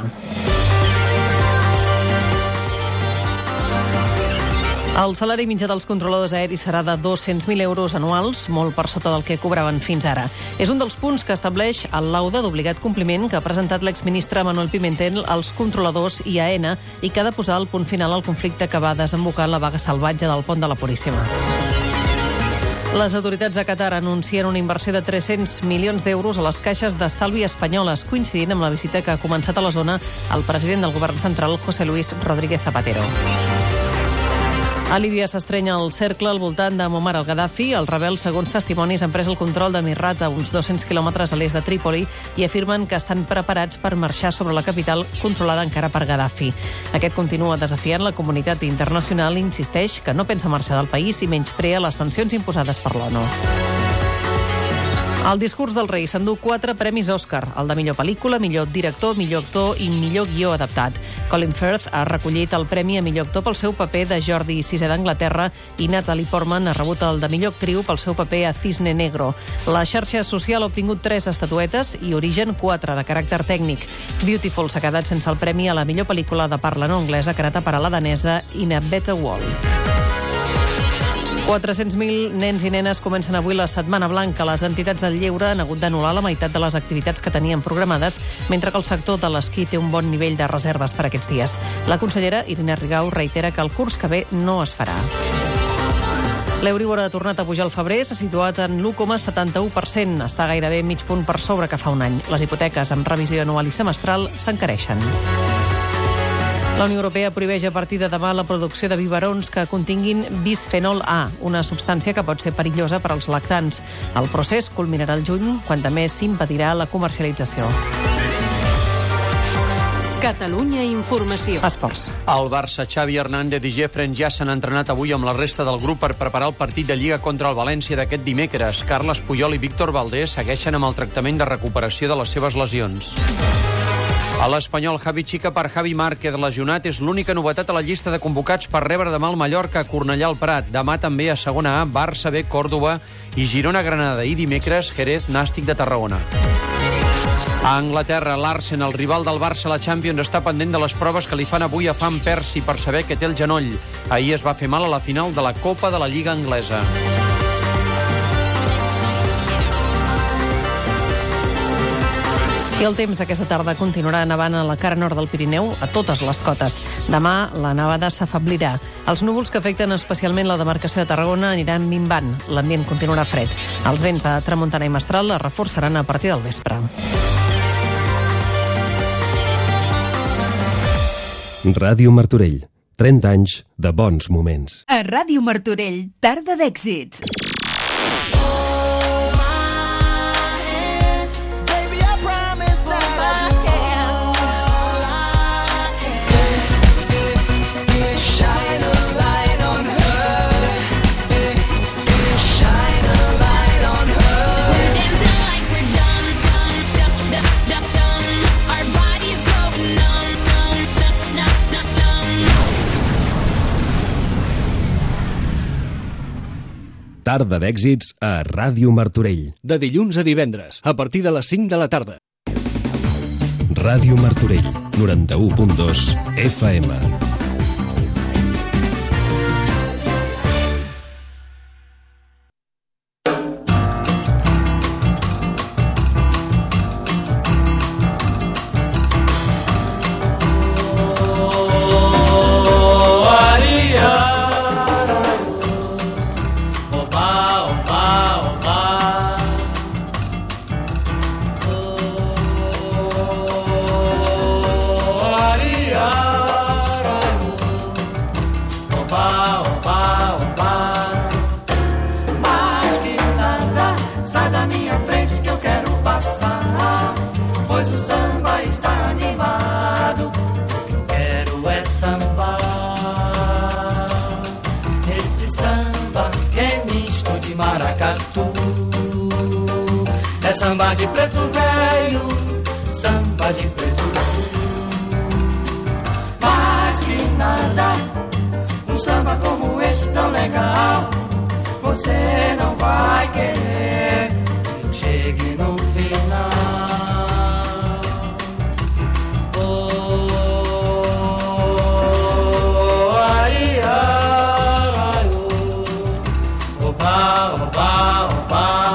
El salari mitjà dels controladors aeris serà de dos-cents mil euros anuals, molt per sota del que cobraven fins ara. És un dels punts que estableix el laude d'obligat compliment que ha presentat l'exministre Manuel Pimentel als controladors i a AENA i que ha de posar el punt final al conflicte que va desembocar en la vaga salvatge del pont de la Puríssima. Les autoritats de Qatar anuncien una inversió de tres-cents milions d'euros a les caixes d'estalvi espanyoles, coincidint amb la visita que ha començat a la zona el president del govern central, José Luis Rodríguez Zapatero. A Líbia s'estrenya el cercle al voltant de Muammar al-Gaddafi. Els rebels, segons testimonis, han pres el control de Mirat a uns dos-cents quilòmetres a l'est de Trípoli i afirmen que estan preparats per marxar sobre la capital controlada encara per Gaddafi. Aquest continua desafiant la comunitat internacional i insisteix que no pensa marxar del país i menysprea les sancions imposades per l'ONU. El discurs del rei s'endú quatre premis Òscar, el de millor pel·lícula, millor director, millor actor i millor guió adaptat. Colin Firth ha recollit el premi a millor actor pel seu paper de Jordi sisè d'Anglaterra i Natalie Portman ha rebut el de millor actriu pel seu paper a Cisne Negro. La xarxa social ha obtingut tres estatuetes i Origen quatre de caràcter tècnic. Beautiful s'ha quedat sense el premi a la millor pel·lícula de parla no anglesa que ha anat a parar la danesa In a Better World. quatre-cents mil nens i nenes comencen avui la Setmana Blanca. Les entitats del lleure han hagut d'anul·lar la meitat de les activitats que tenien programades, mentre que el sector de l'esquí té un bon nivell de reserves per aquests dies. La consellera Irene Rigau reitera que el curs que ve no es farà. L'Euríbor ha tornat a pujar al febrer, s'ha situat en l'u coma setanta-u per cent. Està gairebé mig punt per sobre que fa un any. Les hipoteques amb revisió anual i semestral s'encareixen. La Unió Europea prohibeix a partir de demà la producció de biberons que continguin bisfenol A, una substància que pot ser perillosa per als lactants. El procés culminarà el juny, quan també s'impedirà la comercialització. Catalunya Informació. Esports. El Barça, Xavi Hernández i Jeffren ja s'han entrenat avui amb la resta del grup per preparar el partit de Lliga contra el València d'aquest dimecres. Carles Puyol i Víctor Valdés segueixen amb el tractament de recuperació de les seves lesions. A l'Espanyol, Javi Chica per Javi Márquez, lesionat, és l'única novetat a la llista de convocats per rebre demà el Mallorca a Cornellà al Prat. Demà també a segona A, Barça B, Còrdova i Girona-Granada. I dimecres, Jerez, Nàstic de Tarragona. A Anglaterra, l'Arsenal, rival del Barça a la Champions, està pendent de les proves que li fan avui a Van Persie per saber que té el genoll. Ahir es va fer mal a la final de la Copa de la Lliga Anglesa. I el temps aquesta tarda continuarà nevant a la cara nord del Pirineu, a totes les cotes. Demà la nevada s'afablirà. Els núvols que afecten especialment la demarcació de Tarragona aniran minvant. L'ambient continuarà fred. Els vents de tramuntana i mestral es reforçaran a partir del vespre. Ràdio Martorell. trenta anys de bons moments. A Ràdio Martorell, tarda d'èxits. Tarda d'èxits a Ràdio Martorell. De dilluns a divendres, a partir de les cinc de la tarda. Ràdio Martorell, noranta-u punt dos F M. É samba de preto velho, samba de preto mais que nada. Um samba como esse tão legal, você não vai querer que eu chegue no final. Oh, ai, ai, oh, oba, oba, oba.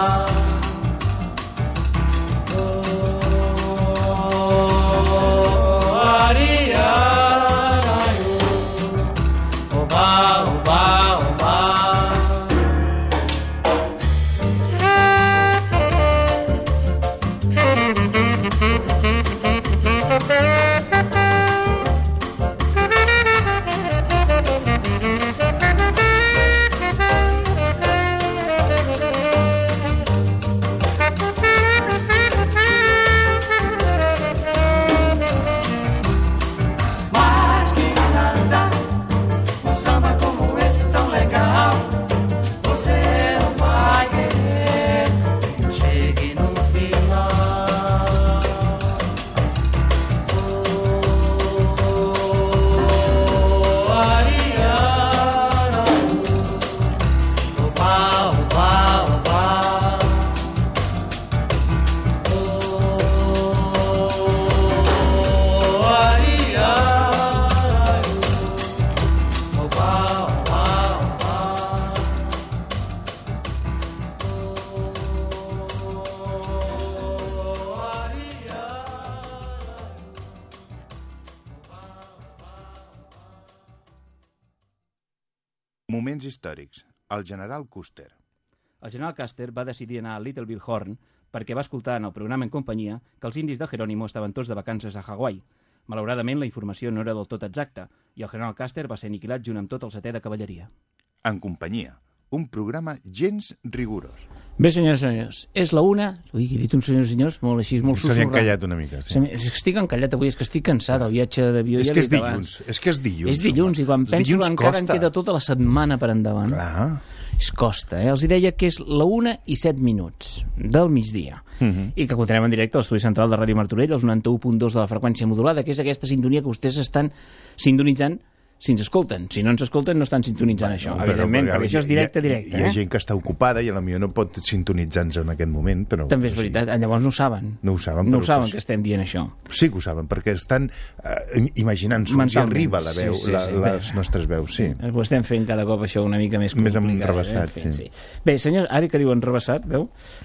Moments històrics. El general Custer. El general Custer va decidir anar a Little Bighorn perquè va escoltar en el programa En companyia que els indis de Jerónimo estaven tots de vacances a Hawaii. Malauradament, la informació no era del tot exacta i el general Custer va ser aniquilat junt amb tot el setè de cavalleria. En companyia. Un programa gens rigorós. Bé, senyors i senyors, és la una... Ui, he dit uns senyors i senyors molt així, molt Se sussurrat. li han callat una mica, sí. És que estic encallat avui, és que estic cansat del viatge d'avió. És ja que és l'he dit dilluns, abans. és que és dilluns. És dilluns, home. i quan Els penso dilluns que encara costa. em queda tota la setmana per endavant. Clar. És costa, eh? Els deia que és la una i set minuts del migdia. Uh -huh. I que continuem en directe a l'estudi central de Ràdio Martorell, els noranta-u punt dos de la freqüència modulada, que és aquesta sintonia que vostès estan sintonitzant si ens escolten. Si no ens escolten, no estan sintonitzant això, Però, evidentment, perquè perquè això és directe, directe. Hi ha, hi ha eh? gent que està ocupada i potser no pot sintonitzar-nos en aquest moment. Però, També és veritat, llavors no ho saben. No ho saben. No ho però, saben pues, que estem dient això. Sí que ho saben, perquè estan uh, imaginant-s'ho, si Mentalment. arriba la veu, Sí, sí, la, sí, les bé. nostres veus, sí. Ho estem fent cada cop això una mica més Més complicat. enrevessat, eh? En fi, sí. Bé, senyors, ara que diuen enrevessat, veu?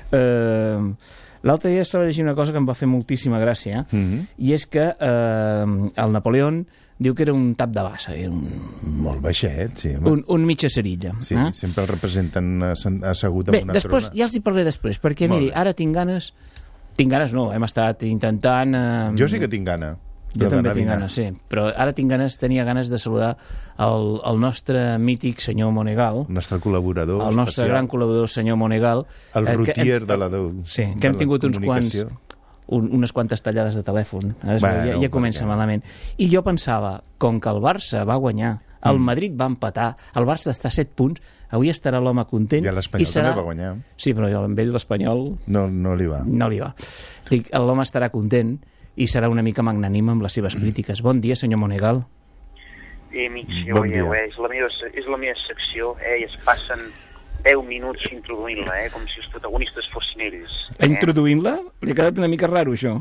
Eh, L'altre dia estava llegint una cosa que em va fer moltíssima gràcia, Mm -hmm. i és que eh, el Napoleón diu que era un tap de bassa, era un... Molt baixet, sí. Home. Un, un mitja cerilla. Sí, eh? sempre el representen assegut en Bé, una després, trona. ja els hi parlaré després, perquè, Molt miri, bé. ara tinc ganes... Tinc ganes, no, hem estat intentant... Eh, Jo sí que tinc gana. Jo de també d'anar a tinc dinar. ganes, sí. Però ara tinc ganes, tenia ganes de saludar el, el nostre mític senyor Monegal, El nostre col·laborador el nostre especial. gran col·laborador senyor Monegal. El eh, que rutier hem- de la, de, Sí, que de hem la tingut uns quants, comunicació. un, unes quantes tallades de telèfon. Ara es veu, Bueno, ja, ja comença perquè- malament. I jo pensava, com que el Barça va guanyar, el Mm. Madrid va empatar, el Barça està a set punts, avui estarà l'home content. I l'Espanyol serà... també va guanyar. Sí, però amb ell l'Espanyol No, no li va. no li va. Dic, l'home estarà content i serà una mica magnanim amb les seves crítiques. Bon dia, senyor Monegal. Eh, amics, ja Bon ho veieu, dia. eh? és, la meva, és la meva secció, eh? i es passen deu minuts introduint-la, eh? com si els protagonistes fossin ells. Eh? Introduint-la? Li ha quedat una mica raro, això.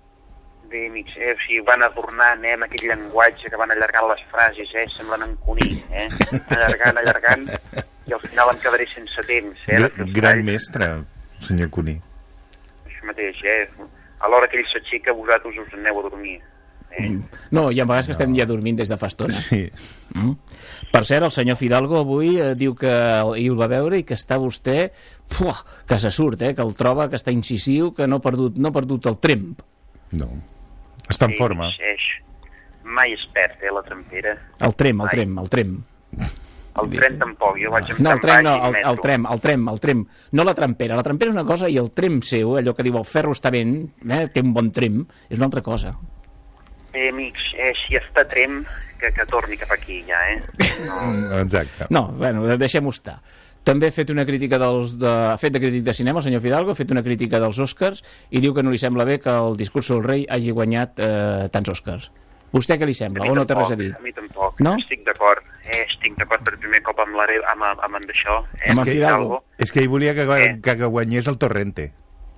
Bé, amics, eh? o sigui, van adornant eh? amb aquell llenguatge que van allargant les frases, eh? semblen en Cuní, eh? allargant, allargant, i al final em quedaré sense temps. Eh? Gra de fer els gran talls. mestre, senyor Cuní. Això mateix, eh? a l'hora que ell s'aixeca, vosaltres us aneu a dormir. Eh? No, hi ha vegades que estem ja dormint des de fa estona. Sí. Mm? Per cert, el senyor Fidalgo avui eh, diu que ell el va veure i que està vostè... Fuà, que se surt, eh? que el troba, que està incisiu, que no ha perdut, no ha perdut el tremp. No. Està en forma. Eh? Mai es perd, eh, la trempera. El trem, el trem, el trem. El tren tampoc, jo vaig amb No, el trem no, tramvai i el, metro. el trem, el trem, el trem. No la trempera. La trempera és una cosa i el trem seu, allò que diu el ferro està ben, eh? té un bon trem, és una altra cosa. Eh, amics, eh, si està trem, que, que torni cap aquí ja, eh? No. Exacte. No, bueno, deixem-ho estar. També ha fet una crítica dels, de, ha fet de crític de cinema, el senyor Fidalgo, ha fet una crítica dels Oscars i diu que no li sembla bé que el discurs del rei hagi guanyat eh, tants Oscars. Vostè què li sembla? O no té res a dir? A mi tampoc, No? estic d'acord. Eh, estic d'acord per primer cop amb, l'Are- amb, amb, amb això. Eh, És amb que, Fidalgo. és que ell volia que, Eh. que, que guanyés el Torrente.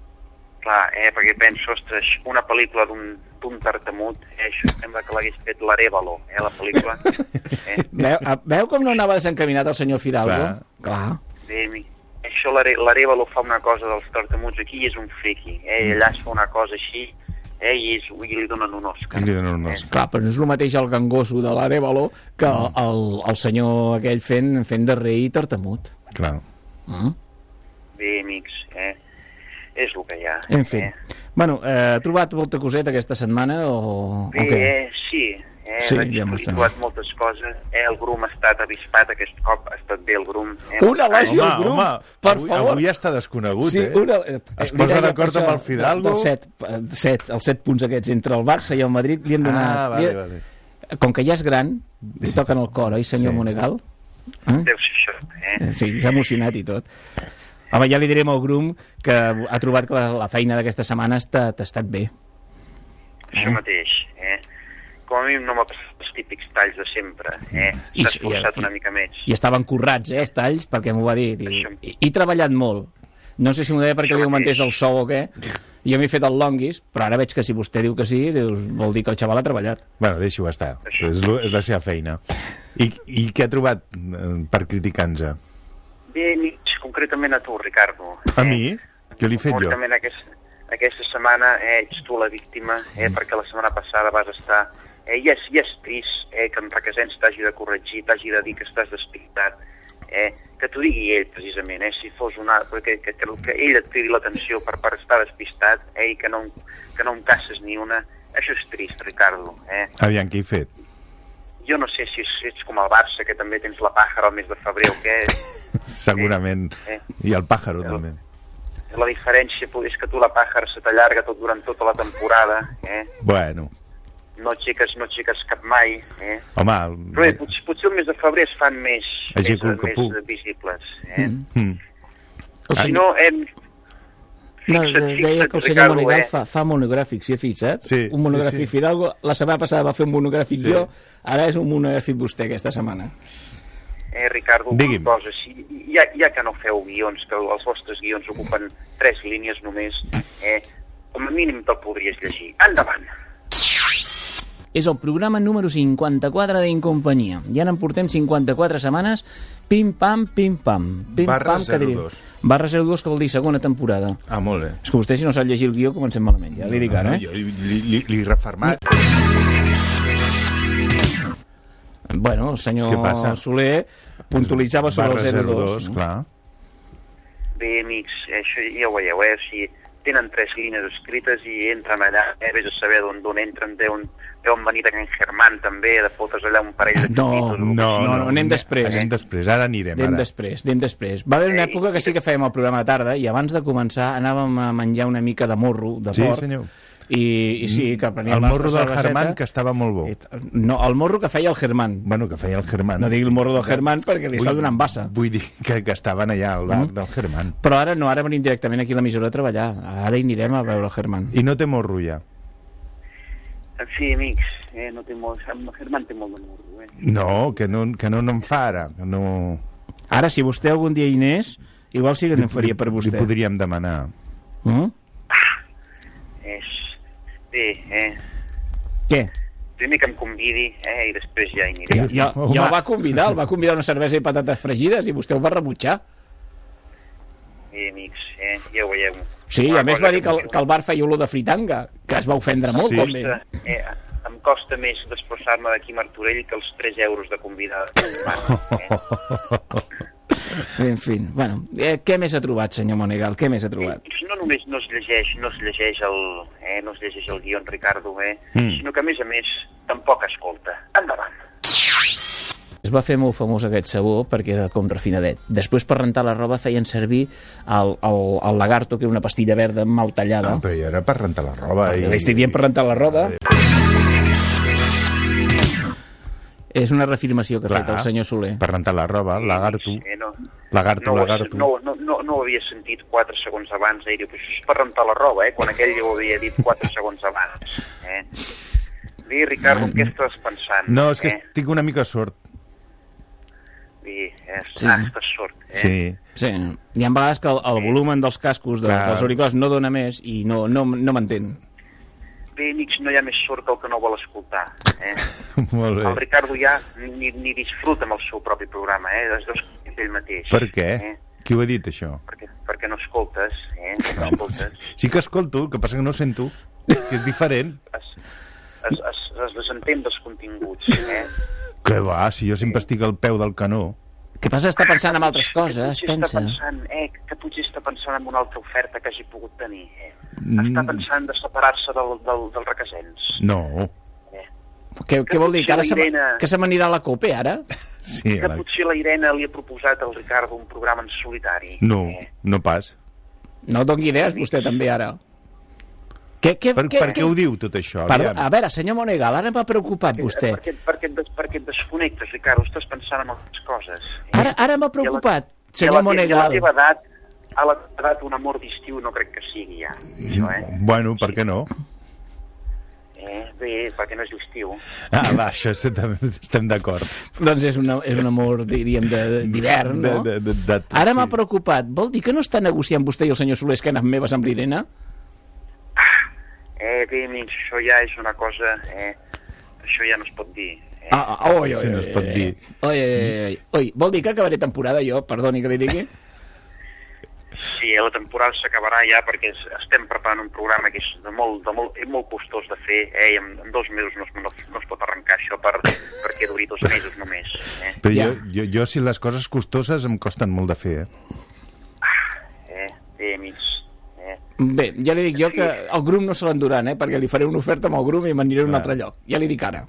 Clar, eh, perquè penso, ostres, una pel·lícula d'un d'un tartamut, eh, això sembla que l'hagués fet l'Arevalo, eh, la pel·lícula. Eh, Veu, a- veu com no anava desencaminat el senyor Fidalgo? Clar. Clar. bé, mi- això l'Are- l'Arevalo fa una cosa dels tartamuts aquí i és un friqui. Eh, allà es fa una cosa així eh, i, és, i li donen un Òscar. I li donen un Òscar. Clar, però no és el mateix el gangoso de l'Arevalo que el, el, el senyor aquell fent, fent de rei tartamut. Clar. Mm? Bé, amics, eh, és el que hi ha. En fi. Eh. Bueno, eh, ha trobat molta coseta aquesta setmana o, o Bé, què? eh, sí, eh, Sí, vaig- ja he m'està. trobat moltes coses. Eh, el grum ha estat avispat aquest cop, ha estat bé el grum. Eh, Un elogi al Home, grup, home, per avui, favor. avui està desconegut, Sí, eh? una, eh, Es li posa deia d'acord per amb això, el Fidalgo? De, de set, eh, set, els set punts aquests entre el Barça i el Madrid li han donat... Ah, vale, li- vale. Com que ja és gran, li toquen el cor, oi, senyor Sí. Monegal? Deu ser això, eh? Eh, Sí, s'ha emocionat i tot. Home, ja li direm al Grum que ha trobat que la, la feina d'aquesta setmana ha estat, ha estat bé. Això mateix, eh? Com a mínim no m'ha passat els típics talls de sempre, eh? I- S'ha esforçat i- una mica més. I estaven currats, eh, els talls, perquè m'ho va dir. Diu, he, he treballat molt. No sé si m'ho deia perquè li augmentés el sou o què. Jo m'he fet el longuis, però ara veig que si vostè diu que sí, dius, vol dir que el xaval ha treballat. Bueno, deixi-ho estar. És, lo- és la seva feina. I, I què ha trobat eh, per criticar-nos? Bé, mig, concretament a tu, Ricardo. A mi? Què li he fet jo? Concretament aquest, aquesta setmana eh, ets tu la víctima, eh, perquè la setmana passada vas estar... Eh, i, és, I és trist eh, que en Requesens t'hagi de corregir, t'hagi de dir que estàs despictat, eh, que t'ho digui ell, precisament, eh, si fos una... Que, que, que, que ell et cridi l'atenció per, per estar despistat, eh, i que no, que no em caces ni una... Això és trist, Ricardo, eh? Aviam, què he fet? Jo no sé si ets com el Barça, que també tens la pàjara al mes de febrer o què. Segurament. Eh? I el pàjaro, també. La diferència és que tu la pàjara se t'allarga tot durant tota la temporada, eh? Bueno. No aixeques, no aixeques cap mai, eh? Home... El... Però bé, potser, potser el mes de febrer es fan més, més, més visibles, eh? Mm. Mm. Si no, hem... No, deia que el senyor Monegal fa, fa monogràfics, si he fixat? Sí, un monogràfic sí, sí. Fidalgo, la setmana passada va fer un monogràfic Sí. jo, ara és un monogràfic vostè aquesta setmana. Eh, Ricardo, una cosa, si, ja, ja que no feu guions, que els vostres guions ocupen tres línies només, eh, com a mínim te'l podries llegir. Endavant! És el programa número cinquanta-quatre d'Incompanyia. Ja n'en portem cinquanta-quatre setmanes, pim-pam, pim-pam. Pim, Barra pam, que zero diríem. dos. Barra zero dos, que vol dir segona temporada. Ah, molt bé. És que vostè, si no sap llegir el guió, comencem malament. Ja li dic ara, eh? Jo li, li, li he refermat. Bueno, el senyor Soler puntualitzava sobre el zero dos. No? Clar. Bé, amics, això ja ho veieu, eh? O sigui, tenen tres línies escrites i entren allà, eh? Vés a saber d'on entren, deuen, deuen venir de Can Germán també, de fotos allà un parell de No, capítols. no, no, no, anem després. Anem després, ara anirem. Anem Ara. després, anem després. Va haver una època que sí que fèiem el programa a tarda i abans de començar anàvem a menjar una mica de morro, de Sí, porc. senyor. I, i sí, que preníem El la morro nostra del cerveseta. Germán, que estava molt bo. No, el morro que feia el Germán. Bueno, que feia el Germán. No digui el morro del Germán perquè li està donant bassa. Vull dir que, que estaven allà al bar Mm. del Germán. Però ara no, ara venim directament aquí a l'emissora a treballar. Ara hi anirem a veure el Germán. I no té morro ja? En fi, amics, eh, no té molt... El Germán té molt de morro, eh? No, que no, que no en fa ara. Que no... Ara, si vostè algun dia hi anés, igual sí que n'en faria per vostè. Li podríem demanar. Mm? És... Bé, eh? Què? Primer que em convidi, eh? I després ja hi aniré. Ja, ja el va convidar, el va convidar una cervesa i patates fregides i vostè ho va rebutjar. Bé, amics, eh? Ja ho veieu. Sí, a més va dir que el, que el bar feia olor de fritanga, que es va ofendre molt, Sí. també. Eh, em costa més desplaçar-me d'aquí a Martorell que els tres euros de convidar. En fi, bueno, eh, què més ha trobat, senyor Monegal? Què més ha trobat? No només no es llegeix, no es llegeix el, eh, no es llegeix el guió en Ricardo, eh, Mm. sinó que a més a més tampoc escolta. Endavant. Es va fer molt famós aquest sabó perquè era com refinadet. Després, per rentar la roba, feien servir el, el, el lagarto, que era una pastilla verda mal tallada. Ah, però ja era per rentar la roba. I... Estic dient per rentar la roba. És una reafirmació que ha Clar, fet el senyor Soler. Per rentar la roba, lagarto. Eh, no, Lagarto, no, ho- lagarto. No, no, no, no ho havia sentit quatre segons abans, eh? I diu, però això és per rentar la roba, eh? Quan aquell ja ho havia dit quatre segons abans. Eh? Bé, Ricardo, en què estàs pensant? No, és que eh? estic una mica sort. Bé, eh? Sí. Ah, estàs sort, eh? Sí. Sí, hi ha vegades que el, el volumen dels cascos, de, Clar. dels auriculars, no dona més i no, no, no m'entén. Bé, amics, no hi ha més sort que el que no vol escoltar. Eh? Molt El bé. Ricardo ja ni, ni disfruta amb el seu propi programa, eh? Es descobreix ell mateix. Per què? Eh? Qui ho ha dit, això? Perquè, perquè no escoltes, eh? No escoltes. Sí que escolto, el que passa que no sento, que és diferent. Es, es, es, es desentén dels continguts, eh? Que va, si jo sempre estic al peu del canó. Què passa? Està pensant en altres coses, Potser pensa. està pensant, eh? Que potser està pensant en una altra oferta que hagi pogut tenir, eh? Mm. Està pensant de separar-se del, del, del Requesens. No. Què, què vol dir? Que ara se, potser la Irene- que se m'anirà a la COPE, ara? Sí, Que potser la Irene li ha proposat al Ricardo un programa en solitari. no, no pas. No doni idees, vostè també, ara. Què, què, Per, què, per què ho diu, tot això? Perdó, Aviam. a veure, senyor Monegal, ara m'ha preocupat vostè. Perquè, perquè, et des, perquè et desconnectes, Ricardo, estàs pensant en altres coses. Eh? Ara, ara m'ha preocupat, I a la, senyor te- Monegal. I a la teva edat, a la teva edat, un amor d'estiu no crec que sigui ja. Això, eh? Bueno, per què no? eh? Bé, perquè no és l'estiu. Ah, va, això estem, estem d'acord. Doncs és, una, és un amor, diríem, de- d'hivern, no? De, de, de, de, Ara sí. m'ha preocupat. Vol dir que no està negociant vostè i el senyor Soler esquenes meves amb l'Irene? Eh, bé, amics, això ja és una cosa... Eh? Això ja no es pot dir. Eh? Ah, ah, oi, oi, Sí, no es pot dir. Oi, oi, oi, oi. Vol dir que acabaré temporada jo? Perdoni que li digui. Sí, la temporada s'acabarà ja perquè es- estem preparant un programa que és de molt, de molt, és molt costós de fer, eh? I en, en dos mesos no es, no, no es pot arrencar això per, perquè duri dos mesos només. Eh? Però Ja. jo, jo, jo, si les coses costoses em costen molt de fer, eh? Eh, bé, amics. Eh. Bé, ja li dic jo que el grup no se l'enduran, eh? Perquè li faré una oferta amb el grup i m'aniré a un Ah. altre lloc. Ja li dic ara.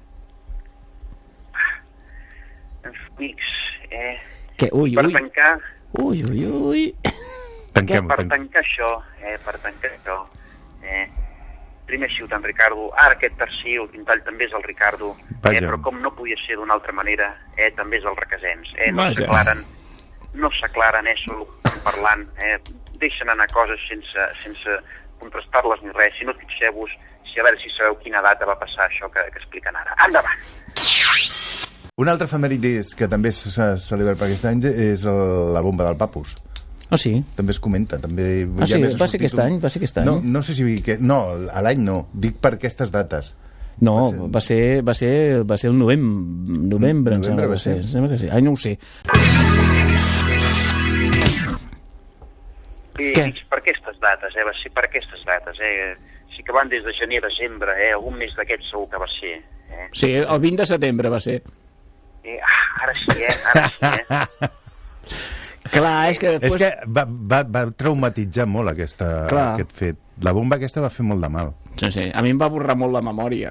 Amics, eh, Que, ui, per ui. tancar... Ui, ui, ui. Tanquem-ho, per tanquem. tancar això, eh, per tancar això, eh, primer ha sigut en Ricardo, ara aquest tercer, el quintal també és el Ricardo, eh, Vaja. però com no podia ser d'una altra manera, eh, també és el Requesens, eh, no Vaja. s'aclaren, no s'aclaren, eh, sobre el que estan parlant, eh, deixen anar coses sense, sense contrastar-les ni res, si no fixeu-vos, si a veure si sabeu quina data va passar això que, que expliquen ara. Endavant! Un altre efemèrides que també s'ha celebrat per aquest any és el, la bomba del Papus. Ah, sí? També es comenta. També, Ah, ja sí? més ha Va ser sortit aquest un- any? Va ser aquest any? No, no sé si... Que, no, a l'any no. Dic per aquestes dates. No, va ser, va ser, va ser el novembre, novembre, em Novembre sembla va que ser. ser. Em sembla que sí. Ai, no ho sé. Bé, Què? amics, per aquestes dates, eh, va ser per aquestes dates, eh, sí que van des de gener a desembre, eh, algun mes d'aquests segur que va ser, eh. Sí, el vint de setembre va ser. eh ah, ara sí, eh, ara sí, eh. Clar, és que després... És que va, va, va traumatitzar molt aquesta, Clar. aquest fet. La bomba aquesta va fer molt de mal. Sí, sí. A mi em va borrar molt la memòria.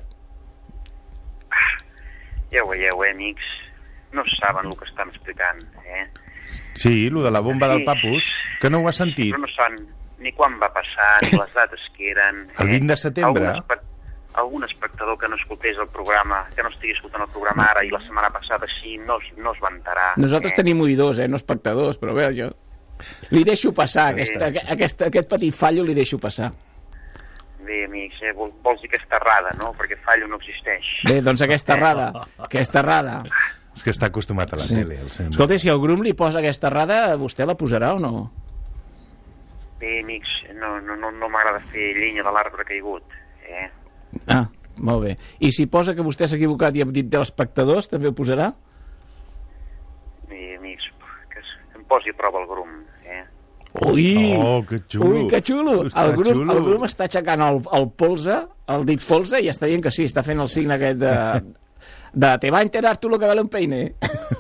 Ja ho veieu, eh, amics, no saben el que estan explicant, eh. Sí, lo de la bomba Sí. del Papus, que no ho has sentit. Però no saben ni quan va passar, ni les dates que eren. El vint de setembre. Algun, espe algun espectador que no escoltés el programa, que no estigui escoltant el programa ara i la setmana passada sí, no, es- no es va enterar. Nosaltres eh. tenim oïdors, eh, no espectadors, però bé, jo... Li deixo passar, Sí. aquesta, aquest, aquest petit fallo li deixo passar. Bé, amics, eh, vol, vols dir que és terrada, no? Perquè fallo no existeix. Bé, doncs aquesta errada, aquesta errada. És que està acostumat a la Sí. tele. El sent. Escolta, si el Grum li posa aquesta errada, vostè la posarà o no? Bé, amics, no, no, no, no m'agrada fer llenya de l'arbre caigut, eh? Ah, molt bé. I si posa que vostè s'ha equivocat i ha dit dels espectadors, també ho posarà? Bé, amics, que, es, que em posi a prova el grum, eh? Ui! Oh, que xulo. Ui, que xulo! Està El Grum, xulo. el Grum està aixecant el, el polze, el dit polze, i està dient que sí, està fent el signe aquest de... de te va a enterar tu lo que vale un peine.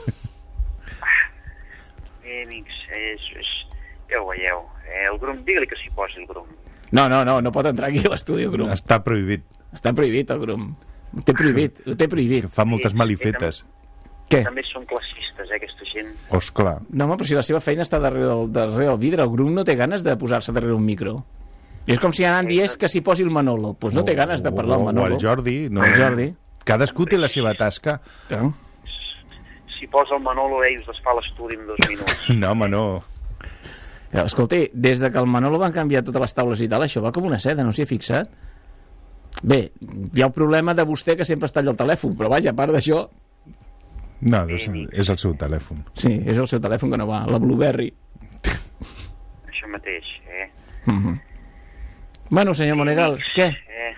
Bé, amics, és, és, ja ho veieu, eh? El grum, digue-li que s'hi posi el grum. No, no, no, no pot entrar aquí a l'estudi, el Grum. Està prohibit. Està prohibit, el Grum. Ho té prohibit, ho té prohibit. Fa moltes malifetes. Què? També són classistes, eh, aquesta gent. Oh, esclar. No, home, però si la seva feina està darrere del, darrere del vidre, el Grum no té ganes de posar-se darrere un micro. És com si anant dient que s'hi posi el Manolo. Doncs pues no té ganes de parlar el O Manolo. el Jordi. No. El Jordi. Cadascú té la seva tasca. Clar. Si posa el Manolo, ell us desfà l'estudi en dos minuts. No, home, no. Escolti, des de que el Manolo van canviar totes les taules i tal, això va com una seda, no s'hi ha fixat? Bé, hi ha el problema de vostè que sempre es talla el telèfon, però vaja, a part d'això... No, és, és el seu telèfon. Sí, és el seu telèfon que no va, la Blueberry. Això mateix, eh? Mm -hmm. Bueno, senyor Monegal, què? eh?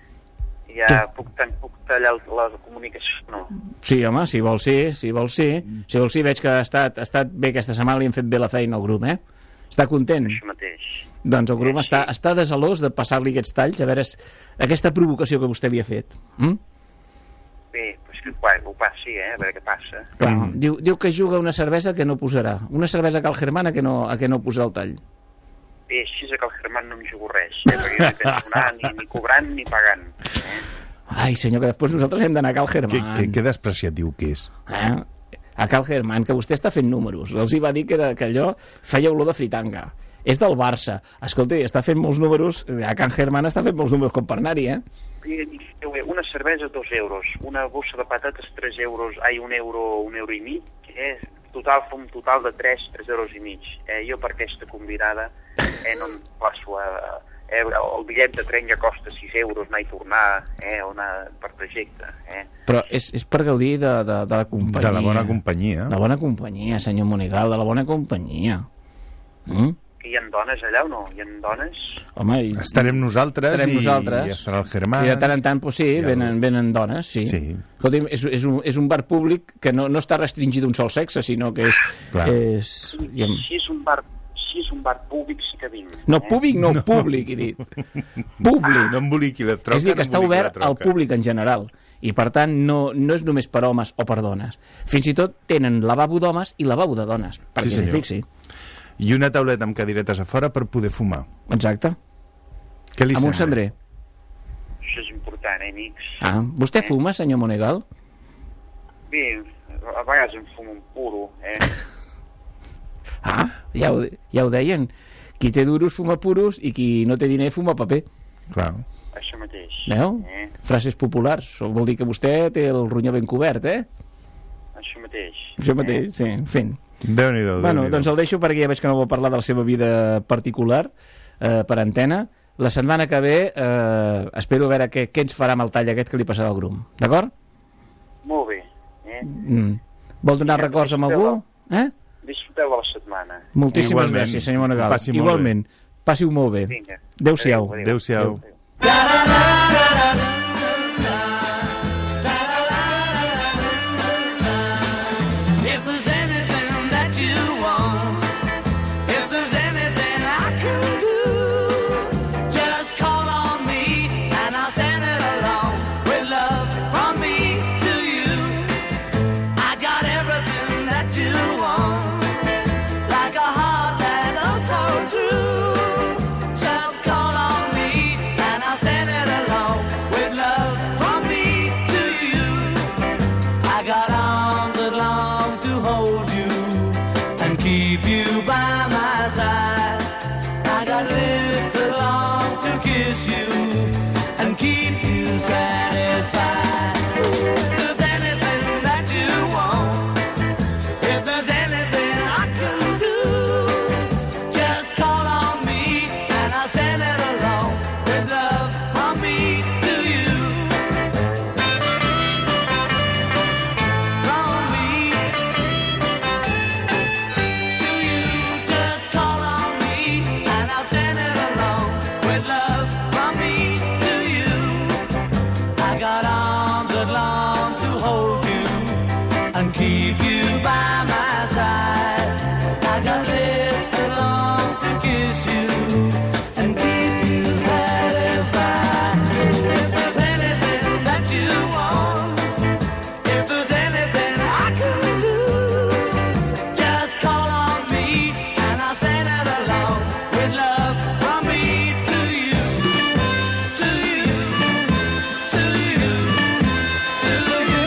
Ja puc, tan, puc tallar el- la comunicació, no? Sí, home, si vol sí, si vol sí. Si vol sí, veig que ha estat, ha estat bé aquesta setmana, li han fet bé la feina al grup, eh? Està content? Això mateix. Doncs el grup està, està desalós de passar-li aquests talls, a veure s- aquesta provocació que vostè li ha fet. Mm? Bé, doncs que guai, ho passi, eh? A veure què passa. Clar, mm. diu, diu que juga una cervesa que no posarà. Una cervesa Cal Germán a que no, a que no posa el tall. Bé, així és que el Germán no em jugo res, eh? Perquè jo no penso anar ni, ni cobrant ni pagant. Ai, senyor, que després nosaltres hem d'anar a Cal Que, Germán. que, que despreciatiu que és. Eh? A Cal Germán, que vostè està fent números. Els hi va dir que, era, que allò feia olor de fritanga. És del Barça. Escolti, està fent molts números, a Can Germán està fent molts números com per anar-hi, eh? Bé, bé, una cervesa, dos euros. Una bossa de patates, tres euros. Ai, un euro, un euro i mig. Eh? Total, fa un total de tres, tres euros i mig. Eh? Jo per aquesta convidada eh, no em passo a... Eh, el bitllet de tren ja costa sis euros anar i tornar, eh, o anar per trajecte, eh. Però és, és per gaudir de, de, de la companyia. De la bona companyia. De la bona companyia, senyor Monegal, de la bona companyia. Mm? Que hi ha dones allà o no? Hi ha dones? Home, i... Estarem nosaltres, Estarem i, nosaltres. i estarà el Germán. I de tant en tant, pues, sí, el- venen, venen dones, sí. Sí. Escolti'm, és, és, un, és un bar públic que no, no està restringit a un sol sexe, sinó que és... Clar. és i amb... Si és un bar, si és un bar públic sí que vinc. No, públic no, no. Públic, he dit. Públic. No emboliqui la troca. És a dir, que no està obert al públic en general. I, per tant, no, no és només per homes o per dones. Fins i tot tenen lavabo d'homes i lavabo de dones, perquè sí, s'hi fixi. I una tauleta amb cadirates a fora per poder fumar. Exacte. Què li amb sembla? un cendrer. Això és important, eh, amics? Ah, vostè eh? fuma, senyor Monegal? Bé, a vegades em fumo un puro, eh? Ah, ja ho, ja ho deien. Qui té duros fuma puros i qui no té diner fuma paper. Clar. Això mateix. Veu? Eh? Frases populars. Això vol dir que vostè té el ronyó ben cobert, eh? Això mateix. Això mateix, sí, en fi. Déu-n'hi-do, Bueno, Déu-n'hi-do. doncs el deixo perquè ja veig que no vol parlar de la seva vida particular eh, per antena. La setmana que ve eh, espero a veure què, què ens farà amb el tall aquest que li passarà al grum. D'acord? Molt bé. Eh? Mm. Vol donar Ja, records amb algú? Eh? Disfruteu de la setmana. Moltíssimes Igualment. gràcies, senyor Monegal. Passi molt Igualment. Passi-ho molt bé. Vinga. Adéu-siau. Adéu-siau. If there's anything that you want, if there's anything I can do, just call on me and I'll send it along with love from me to you. I got everything that you want, like a heart that's oh so true. Just call on me and I'll send it along with love from me to you. I got arms that long to hold you and keep you by my side. I got lips that long to kiss you and keep you satisfied. If there's anything that you want, if there's anything I can do, just call on me and I'll send it along with love from me to you. From me to you, just call on me and I'll send it along with love from me to you. I got arms that long to hold you and keep you by my side. I got lips that long to kiss you and keep you satisfied. If there's anything that you want, if there's anything I can do, just call on me and I'll send it along with love from me to you, to you, to you, to you.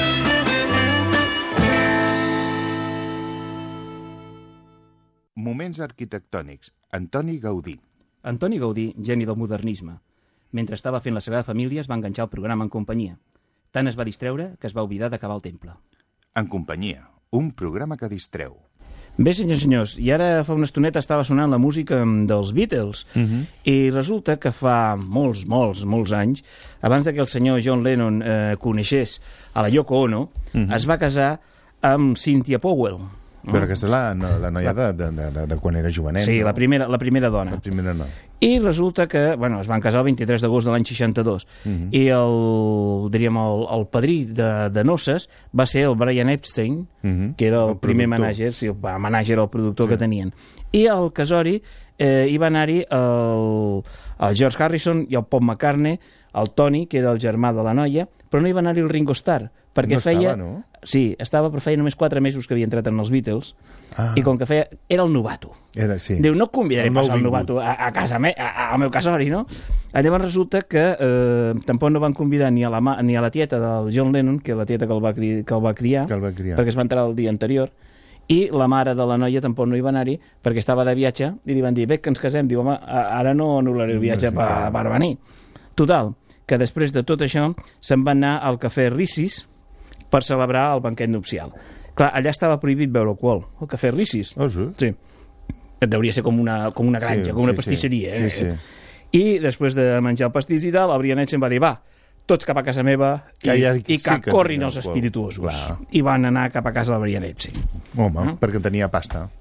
Moments arquitectònics. Antoni Gaudí. Antoni Gaudí, geni del modernisme. Mentre estava fent la Sagrada Família es va enganxar el programa en companyia. Tant es va distreure que es va oblidar d'acabar el temple. En companyia. Un programa que distreu. Bé, senyors i senyors, i ara fa una estoneta estava sonant la música dels Beatles, Uh -huh. i resulta que fa molts, molts, molts anys, abans de que el senyor John Lennon eh, coneixés a la Yoko Ono, Uh -huh. es va casar amb Cynthia Powell. No? Però aquesta és la, no, la noia de, de, de, de quan era jovenet. Sí, no? la primera, la primera dona. La primera no. I resulta que, bueno, es van casar el vint-i-tres d'agost de l'any seixanta-dos, Uh -huh. i el, diríem, el, el padrí de, de noces va ser el Brian Epstein, Uh -huh. que era el, El primer productor. manager, sí, el manager o el productor sí. que tenien. I al casori eh, hi va anar-hi el, el George Harrison i el Paul McCartney, el Tony, que era el germà de la noia, però no hi va anar-hi el Ringo Starr, perquè No feia... estava, no? Sí, estava, però feia només quatre mesos que havia entrat en els Beatles, Ah. i com que feia... Era el novato. Era, sí. Diu, no convidaré El pas el nouvingut. novato a, a casa me, a, al meu casori, no? Llavors resulta que eh, tampoc no van convidar ni a, la ma, ni a la tieta del John Lennon, que és la tieta que el va, cri, que el va criar, Que el va criar. perquè es va entrar el dia anterior, i la mare de la noia tampoc no hi va anar-hi perquè estava de viatge, i li van dir, bé, que ens casem. Diu, home, a- ara no anul·laré el viatge No, sí, per, clar. per venir. Total, que després de tot això se'n van anar al cafè Rissis per celebrar el banquet nupcial. Clar, allà estava prohibit beure alcohol, el cafè Rissis. Oh, sí? Sí. Deuria ser com una, com una granja, Sí, com una sí, pastisseria. sí. Eh? Sí, sí. I després de menjar el pastís i tal, el Brian Epstein va dir, va, tots cap a casa meva i Que que, ja- i que sí que corrin tenia els alcohol. espirituosos. Clar. I van anar cap a casa del Brian Epstein. Home, Ah. perquè tenia pasta.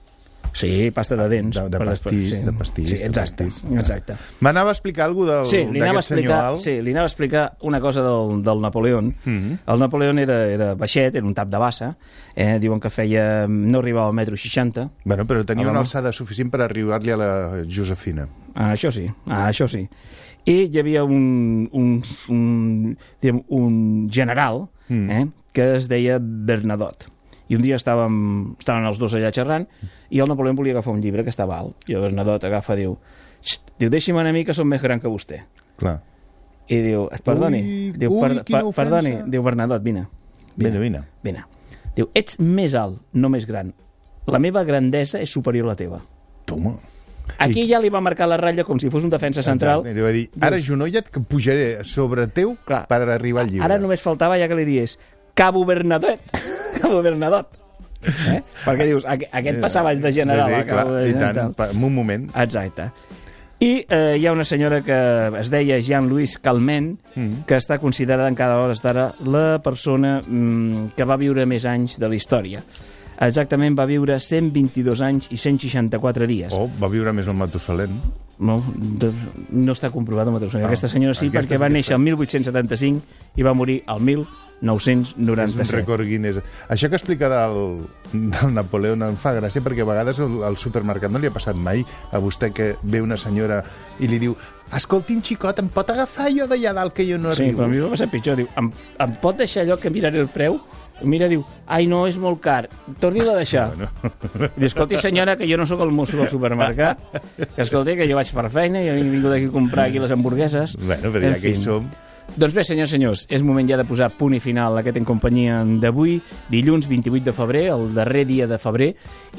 Sí, pasta de dents. De, de per pastís, després, sí. de pastís. Sí, exacte, de pastís. exacte. M'anava a explicar alguna cosa Sí, li anava a d'aquest senyor explicar, alt. sí, li anava a explicar una cosa del, del Napoleón. Mm -hmm. El Napoleón era, era baixet, era un tap de bassa, eh? Diuen que feia, no arribava al metro seixanta. Bueno, però tenia A una l'home. alçada suficient per arribar-li a la Josefina. Ah, això sí, ah, això sí. I hi havia un, un, un, diguem, un general Mm. eh? que es deia Bernadotte. I un dia estàvem, estaven els dos allà xerrant i el Napoleó volia agafar un llibre que estava alt. I el Bernadotte agafa i diu, diu, deixi'm a mi que som més gran que vostè. Clar. I diu, perdoni, Ui, diu, ui, per, quina per, ofensa. perdoni, diu Bernadotte, vine. Vine, vine. Vine. Diu, ets més alt, no més gran. La meva grandesa és superior a la teva. Toma. Aquí ja li va marcar la ratlla com si fos un defensa central. Exacte. Li va dir, ara genolla't que pujaré sobre teu Clar. per arribar al llibre. Ara només faltava ja que li diés Cabo Bernadotte. Cabo Bernadotte. Eh? Perquè dius, aqu aquest passava de general sí, sí, a Cabo clar, i tant, Bernadotte. pa- en un moment. Exacte. I eh, hi ha una senyora que es deia Jean-Louis Calment, Mm. que està considerada encara a hores d'ara la persona mm, que va viure més anys de la història. Exactament va viure cent vint-i-dos anys i cent seixanta-quatre dies. Oh, va viure més el Matusalem. No, de, no està comprovat el mateix. Ah, Aquesta senyora sí, aquesta perquè sí va que néixer està. el mil vuit-cents setanta-cinc i va morir el mil nou-cents És un noranta-set. rècord Guinness. Això que explica del, del Napoleó em fa gràcia perquè a vegades al, al supermercat no li ha passat mai a vostè que ve una senyora i li diu escolti'm, xicot, em pot agafar allò d'allà dalt que jo no Sí, arribo? però a mi m'ha passat pitjor. Diu, em, em pot deixar allò que miraré el preu? Mira, diu, ai, no, és molt car. Torni-ho a deixar. Bueno. Diu, escolti, senyora, que jo no sóc el mosso del supermercat. Que escolti, que jo vaig per feina i he vingut aquí a comprar aquí les hamburgueses. Bueno, però En ja que hi fi. som... Doncs bé, senyors, senyors, és moment ja de posar punt i final a aquest En Companyia d'avui, dilluns vint-i-vuit de febrer, el darrer dia de febrer,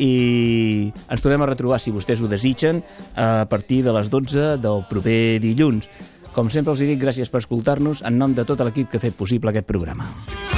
i ens tornem a retrobar, si vostès ho desitgen, a partir de les dotze del proper dilluns. Com sempre els dic, gràcies per escoltar-nos en nom de tot l'equip que ha fet possible aquest programa.